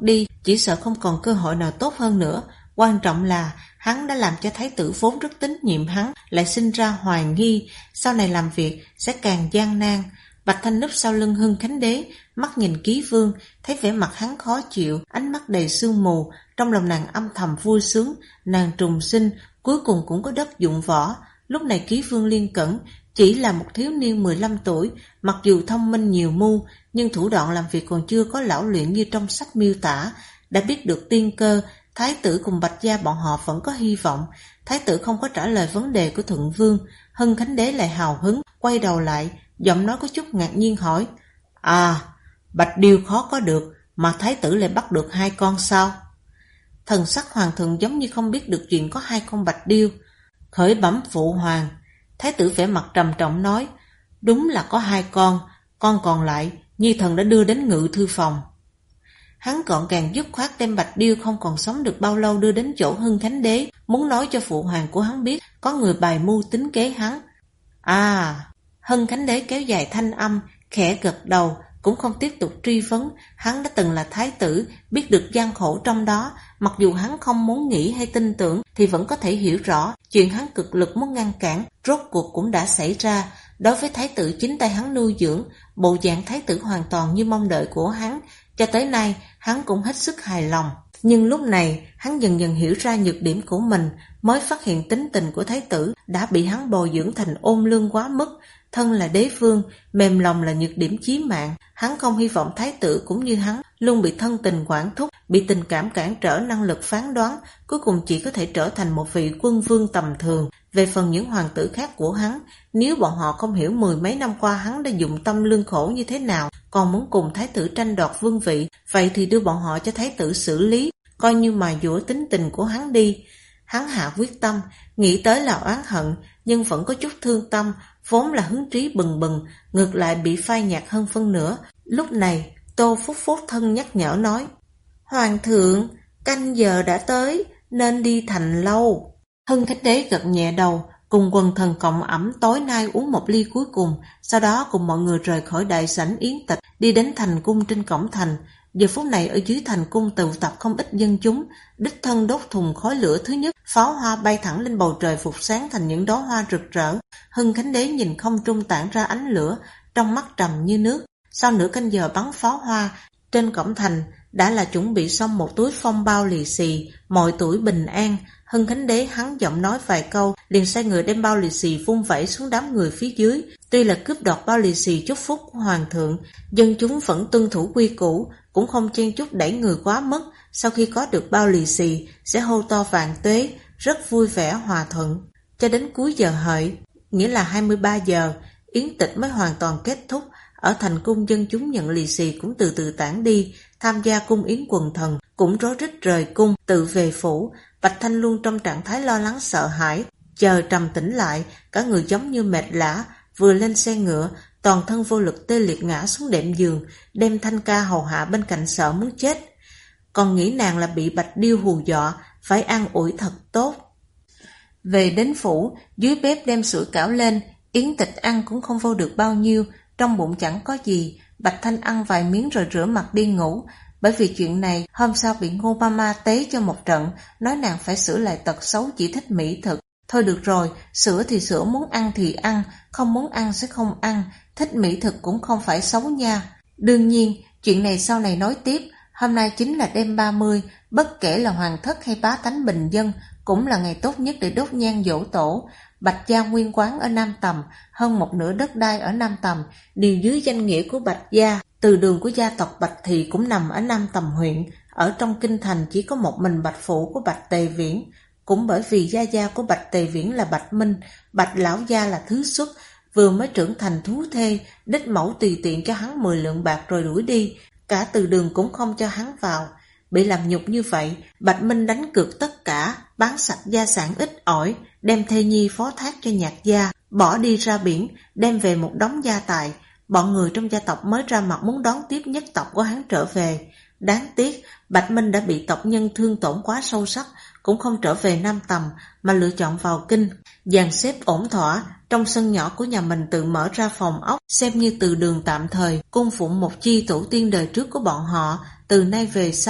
chỉ sợ không còn cơ hội nào tốt hơn nữa. Quan trọng là hắn đã làm cho thái tử vốn rất tín nhiệm hắn lại sinh ra hoài nghi, sau này làm việc sẽ càng gian nan. Bạch Thanh núp sau lưng Hưng Khánh Đế, mắt nhìn Ký Vương, thấy vẻ mặt hắn khó chịu, ánh mắt đầy sương mù, trong lòng nàng âm thầm vui sướng, nàng trùng sinh, cuối cùng cũng có đất dụng võ. Lúc này Ký Vương Liên Cẩn chỉ là một thiếu niên 15 tuổi, mặc dù thông minh nhiều mưu, nhưng thủ đoạn làm việc còn chưa có lão luyện như trong sách miêu tả. Đã biết được tiên cơ, thái tử cùng Bạch gia bọn họ vẫn có hy vọng. Thái tử không có trả lời vấn đề của Thuận Vương, Hưng Khánh Đế lại hào hứng, quay đầu lại, giọng nói có chút ngạc nhiên hỏi: Bạch Điêu khó có được, mà thái tử lại bắt được 2 con sao? Thần sắc hoàng thượng giống như không biết được chuyện có 2 con Bạch Điêu. Khởi bẩm phụ hoàng. Thái tử vẻ mặt trầm trọng nói: đúng là có 2 con còn lại Nhi thần đã đưa đến ngự thư phòng. Hắn gọn gàng dứt khoát đem Bạch Điêu không còn sống được bao lâu đưa đến chỗ Hưng Khánh Đế, muốn nói cho phụ hoàng của hắn biết có người bài mưu tính kế hắn. Hưng Khánh Đế kéo dài thanh âm, khẽ gật đầu, cũng không tiếp tục truy vấn. Hắn đã từng là thái tử, biết được gian khổ trong đó, mặc dù hắn không muốn nghĩ hay tin tưởng thì vẫn có thể hiểu rõ chuyện hắn cực lực muốn ngăn cản, rốt cuộc cũng đã xảy ra. Đối với thái tử chính tay hắn nuôi dưỡng, bộ dạng thái tử hoàn toàn như mong đợi của hắn, cho tới nay hắn cũng hết sức hài lòng. Nhưng lúc này hắn dần dần hiểu ra nhược điểm của mình, mới phát hiện tính tình của thái tử đã bị hắn bồi dưỡng thành ôn lương quá mức. Thân là đế vương, mềm lòng là nhược điểm chí mạng. Hắn không hy vọng thái tử cũng như hắn luôn bị thân tình quản thúc, bị tình cảm cản trở năng lực phán đoán, cuối cùng chỉ có thể trở thành một vị quân vương tầm thường. Về phần những hoàng tử khác của hắn, nếu bọn họ không hiểu 10 mấy năm qua hắn đã dụng tâm lương khổ như thế nào, còn muốn cùng thái tử tranh đoạt vương vị, vậy thì đưa bọn họ cho thái tử xử lý, coi như mài dũa tính tình của hắn đi. Hắn hạ quyết tâm, nghĩ tới là oán hận, nhưng vẫn có chút thương tâm, vốn là hứng trí bừng bừng, ngược lại bị phai nhạt hơn phân nửa. Lúc này, Tô Phúc Phúc thân nhắc nhở nói: Hoàng thượng, canh giờ đã tới, nên đi thành lâu. Hưng Khánh Đế gật nhẹ đầu, cùng quần thần cộng ẩm tối nay uống một ly cuối cùng, sau đó cùng mọi người rời khỏi đại sảnh yến tịch, đi đến thành cung trên cổng thành. Giờ phút này ở dưới thành cung tụ tập không ít dân chúng, đích thân đốt thùng khói lửa thứ nhất, pháo hoa bay thẳng lên bầu trời phục sáng thành những đóa hoa rực rỡ. Hưng Khánh Đế nhìn không trung tản ra ánh lửa, trong mắt trầm như nước. Sau nửa canh giờ bắn pháo hoa, trên cổng thành đã là chuẩn bị xong một túi phong bao lì xì, mọi tuổi bình an. Hưng Khánh Đế hắn giọng nói vài câu, liền sai người đem bao lì xì vung vẩy xuống đám người phía dưới. Tuy là cướp đoạt bao lì xì chúc phúc của hoàng thượng, dân chúng vẫn tuân thủ quy củ, cũng không chen chúc đẩy người quá mức. Sau khi có được bao lì xì, sẽ hô to vạn tuế, rất vui vẻ hòa thuận. Cho đến cuối giờ hợi, nghĩa là 23 giờ, yến tịch mới hoàn toàn kết thúc. Ở thành cung, dân chúng nhận lì xì cũng từ từ tản đi, tham gia cung yến quần thần cũng rối rít rời cung, tự về phủ. Bạch Thanh luôn trong trạng thái lo lắng sợ hãi, chờ trầm tĩnh lại, cả người giống như mệt lả, vừa lên xe ngựa, toàn thân vô lực tê liệt ngã xuống đệm giường, đem Thanh ca hầu hạ bên cạnh sợ muốn chết. Còn nghĩ nàng là bị Bạch Điêu hù dọa, phải an ủi thật tốt. Về đến phủ, dưới bếp đem sủi cảo lên, yến tịch ăn cũng không vô được bao nhiêu, trong bụng chẳng có gì. Bạch Thanh ăn vài miếng rồi rửa mặt đi ngủ. Bởi vì chuyện này, hôm sau bị Ngô Mama tế cho một trận, nói nàng phải sửa lại tật xấu chỉ thích mỹ thực. Thôi được rồi, sửa thì sửa, muốn ăn thì ăn, không muốn ăn sẽ không ăn, thích mỹ thực cũng không phải xấu nha. Đương nhiên, chuyện này sau này nói tiếp. Hôm nay chính là đêm 30, bất kể là hoàng thất hay bá tánh bình dân, cũng là ngày tốt nhất để đốt nhang giỗ tổ. Bạch gia nguyên quán ở Nam Tầm, hơn một nửa đất đai ở Nam Tầm đều dưới danh nghĩa của Bạch gia. Từ đường của gia tộc Bạch Thị cũng nằm ở Nam Tầm huyện. Ở trong kinh thành chỉ có một mình Bạch phủ của Bạch Tề Viễn. Cũng bởi vì gia của Bạch Tề Viễn là Bạch Minh, Bạch lão gia là thứ xuất, vừa mới trưởng thành thú thê, đích mẫu tùy tiện cho hắn 10 lượng bạc rồi đuổi đi, cả từ đường cũng không cho hắn vào. Bị làm nhục như vậy, Bạch Minh đánh cược tất cả, bán sạch gia sản ít ỏi, đem thê nhi phó thác cho Nhạc gia, bỏ đi ra biển, đem về một đống gia tài. Bọn người trong gia tộc mới ra mặt muốn đón tiếp nhất tộc của hắn trở về. Đáng tiếc, Bạch Minh đã bị tộc nhân thương tổn quá sâu sắc, cũng không trở về Nam Tầm mà lựa chọn vào kinh. Dàn xếp ổn thỏa, trong sân nhỏ của nhà mình tự mở ra phòng ốc, xem như từ đường tạm thời, cung phụng một chi tổ tiên đời trước của bọn họ. Từ nay về sau,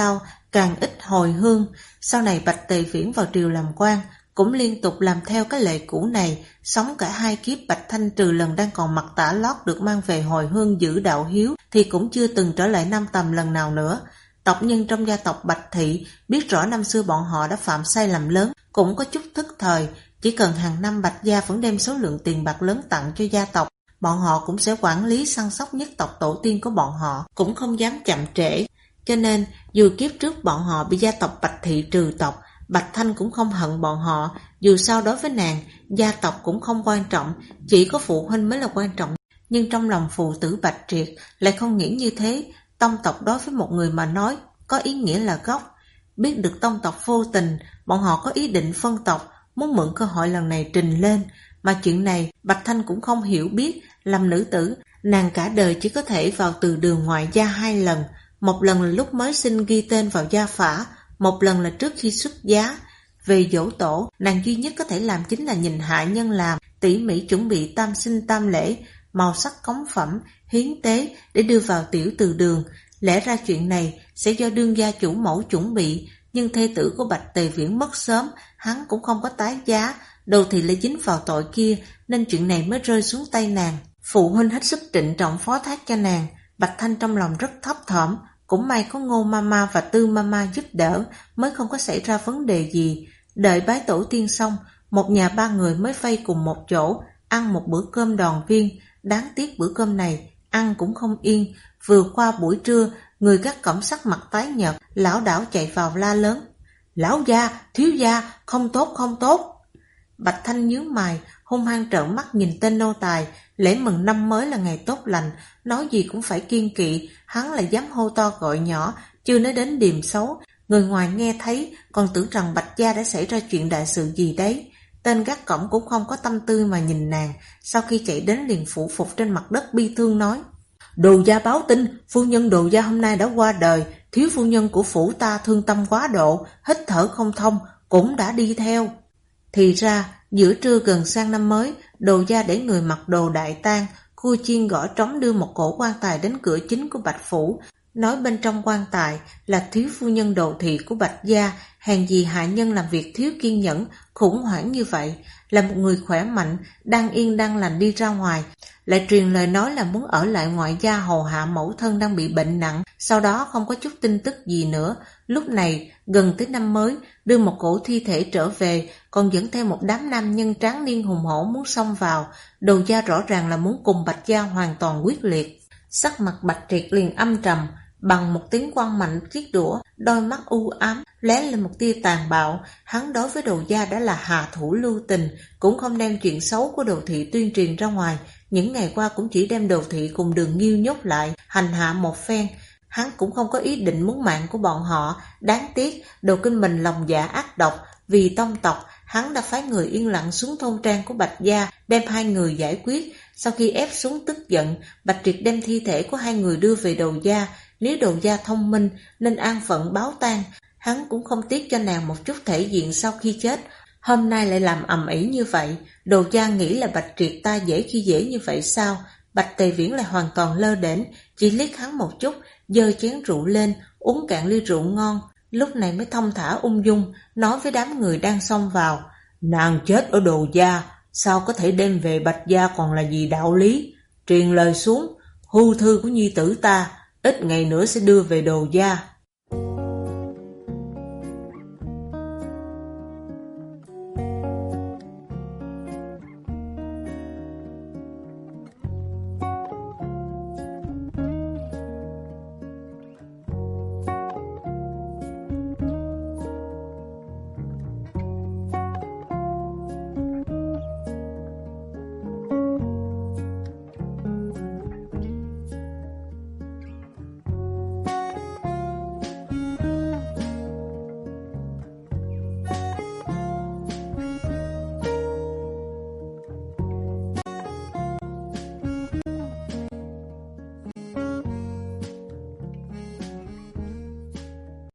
càng ít hồi hương. Sau này Bạch Tề Viễn vào triều làm quan, cũng liên tục làm theo cái lệ cũ này, sống cả 2 kiếp. Bạch Thanh trừ lần đang còn mặc tả lót được mang về hồi hương giữ đạo hiếu thì cũng chưa từng trở lại Nam Tầm lần nào nữa. Tộc nhân trong gia tộc Bạch Thị biết rõ năm xưa bọn họ đã phạm sai lầm lớn, cũng có chút thức thời. Chỉ cần hàng năm Bạch gia vẫn đem số lượng tiền bạc lớn tặng cho gia tộc, bọn họ cũng sẽ quản lý săn sóc nhất tộc tổ tiên của bọn họ, cũng không dám chậm trễ. Cho nên dù kiếp trước bọn họ bị gia tộc Bạch Thị trừ tộc, Bạch Thanh cũng không hận bọn họ. Dù sao đối với nàng, gia tộc cũng không quan trọng, chỉ có phụ huynh mới là quan trọng. Nhưng trong lòng phụ tử Bạch Triệt lại không nghĩ như thế. Tông tộc đối với một người mà nói có ý nghĩa là gốc. Biết được tông tộc vô tình, bọn họ có ý định phân tộc, muốn mượn cơ hội lần này trình lên. Mà chuyện này Bạch Thanh cũng không hiểu biết. Làm nữ tử, nàng cả đời chỉ có thể vào từ đường ngoại gia 2 lần. Một lần là lúc mới sinh ghi tên vào gia phả, một lần là trước khi xuất giá. Về giỗ tổ, nàng duy nhất có thể làm chính là nhìn hạ nhân làm, tỉ mỉ chuẩn bị tam sinh tam lễ, màu sắc cống phẩm, hiến tế để đưa vào tiểu từ đường. Lẽ ra chuyện này sẽ do đương gia chủ mẫu chuẩn bị, nhưng thê tử của Bạch Tề Viễn mất sớm, hắn cũng không có tái giá, Đồ Thị lại dính vào tội kia, nên chuyện này mới rơi xuống tay nàng. Phụ huynh hết sức trịnh trọng phó thác cho nàng. Bạch Thanh trong lòng rất thấp thỏm, cũng may có Ngô Mama và Tư Mama giúp đỡ, mới không có xảy ra vấn đề gì. Đợi bái tổ tiên xong, một nhà 3 người mới vây cùng một chỗ, ăn một bữa cơm đoàn viên. Đáng tiếc bữa cơm này, ăn cũng không yên. Vừa qua buổi trưa, người Gác Cổng sắc mặt tái nhợt, lão đảo chạy vào la lớn: "Lão gia, thiếu gia, không tốt, không tốt!" Bạch Thanh nhướng mày, hung hăng trợn mắt nhìn tên nô tài. Lễ mừng năm mới là ngày tốt lành, nói gì cũng phải kiêng kỵ, hắn lại dám hô to gọi nhỏ, chưa nói đến điềm xấu. Người ngoài nghe thấy còn tưởng rằng Bạch gia đã xảy ra chuyện đại sự gì đấy. Tên Gác Cổng cũng không có tâm tư mà nhìn nàng, sau khi chạy đến liền phủ phục trên mặt đất bi thương nói: "Đồ gia báo tin, phu nhân Đồ gia hôm nay đã qua đời, thiếu phu nhân của phủ ta thương tâm quá độ, hít thở không thông, cũng đã đi theo." Thì ra, giữa trưa gần sang năm mới, Đồ gia để người mặc đồ đại tang, cua chiên gõ trống đưa một cỗ quan tài đến cửa chính của Bạch phủ, nói bên trong quan tài là thiếu phu nhân Đồ Thị của Bạch gia. Hèn gì hạ nhân làm việc thiếu kiên nhẫn, khủng hoảng như vậy. Là một người khỏe mạnh, đang yên đang lành đi ra ngoài, lại truyền lời nói là muốn ở lại ngoại gia hầu hạ mẫu thân đang bị bệnh nặng, sau đó không có chút tin tức gì nữa. Lúc này, gần tới năm mới, đưa một cỗ thi thể trở về, còn dẫn theo một đám nam nhân tráng niên hùng hổ muốn xông vào. Đồ gia rõ ràng là muốn cùng Bạch gia hoàn toàn quyết liệt. Sắc mặt Bạch Triệt liền âm trầm, bằng một tiếng quăng mạnh chiếc đũa, đôi mắt u ám lóe lên một tia tàn bạo. Hắn đối với Đồ gia đã là hạ thủ lưu tình, cũng không đem chuyện xấu của Đồ Thị tuyên truyền ra ngoài. Những ngày qua cũng chỉ đem Đồ Thị cùng Đường Nghiêu nhốt lại, hành hạ một phen. Hắn cũng không có ý định muốn mạng của bọn họ. Đáng tiếc Đồ Kinh Bình lòng dạ ác độc, vì tông tộc hắn đã phái người yên lặng xuống thôn trang của Bạch gia, đem 2 người giải quyết. Sau khi ép xuống tức giận, Bạch Triệt đem thi thể của 2 người đưa về Đồ gia. Nếu Đồ gia thông minh nên an phận báo tang, hắn cũng không tiếc cho nàng một chút thể diện sau khi chết. Hôm nay lại làm ầm ĩ như vậy, Đồ gia nghĩ là Bạch Triệt ta dễ khi dễ như vậy sao? Bạch Tề Viễn lại hoàn toàn lơ đễnh, chỉ liếc hắn một chút, giơ chén rượu lên, uống cạn ly rượu ngon, lúc này mới thong thả ung dung, nói với đám người đang xông vào: "Nàng chết ở Đồ gia, sao có thể đem về Bạch gia còn là gì đạo lý? Truyền lời xuống, hưu thư của nhi tử ta, ít ngày nữa sẽ đưa về Đồ gia."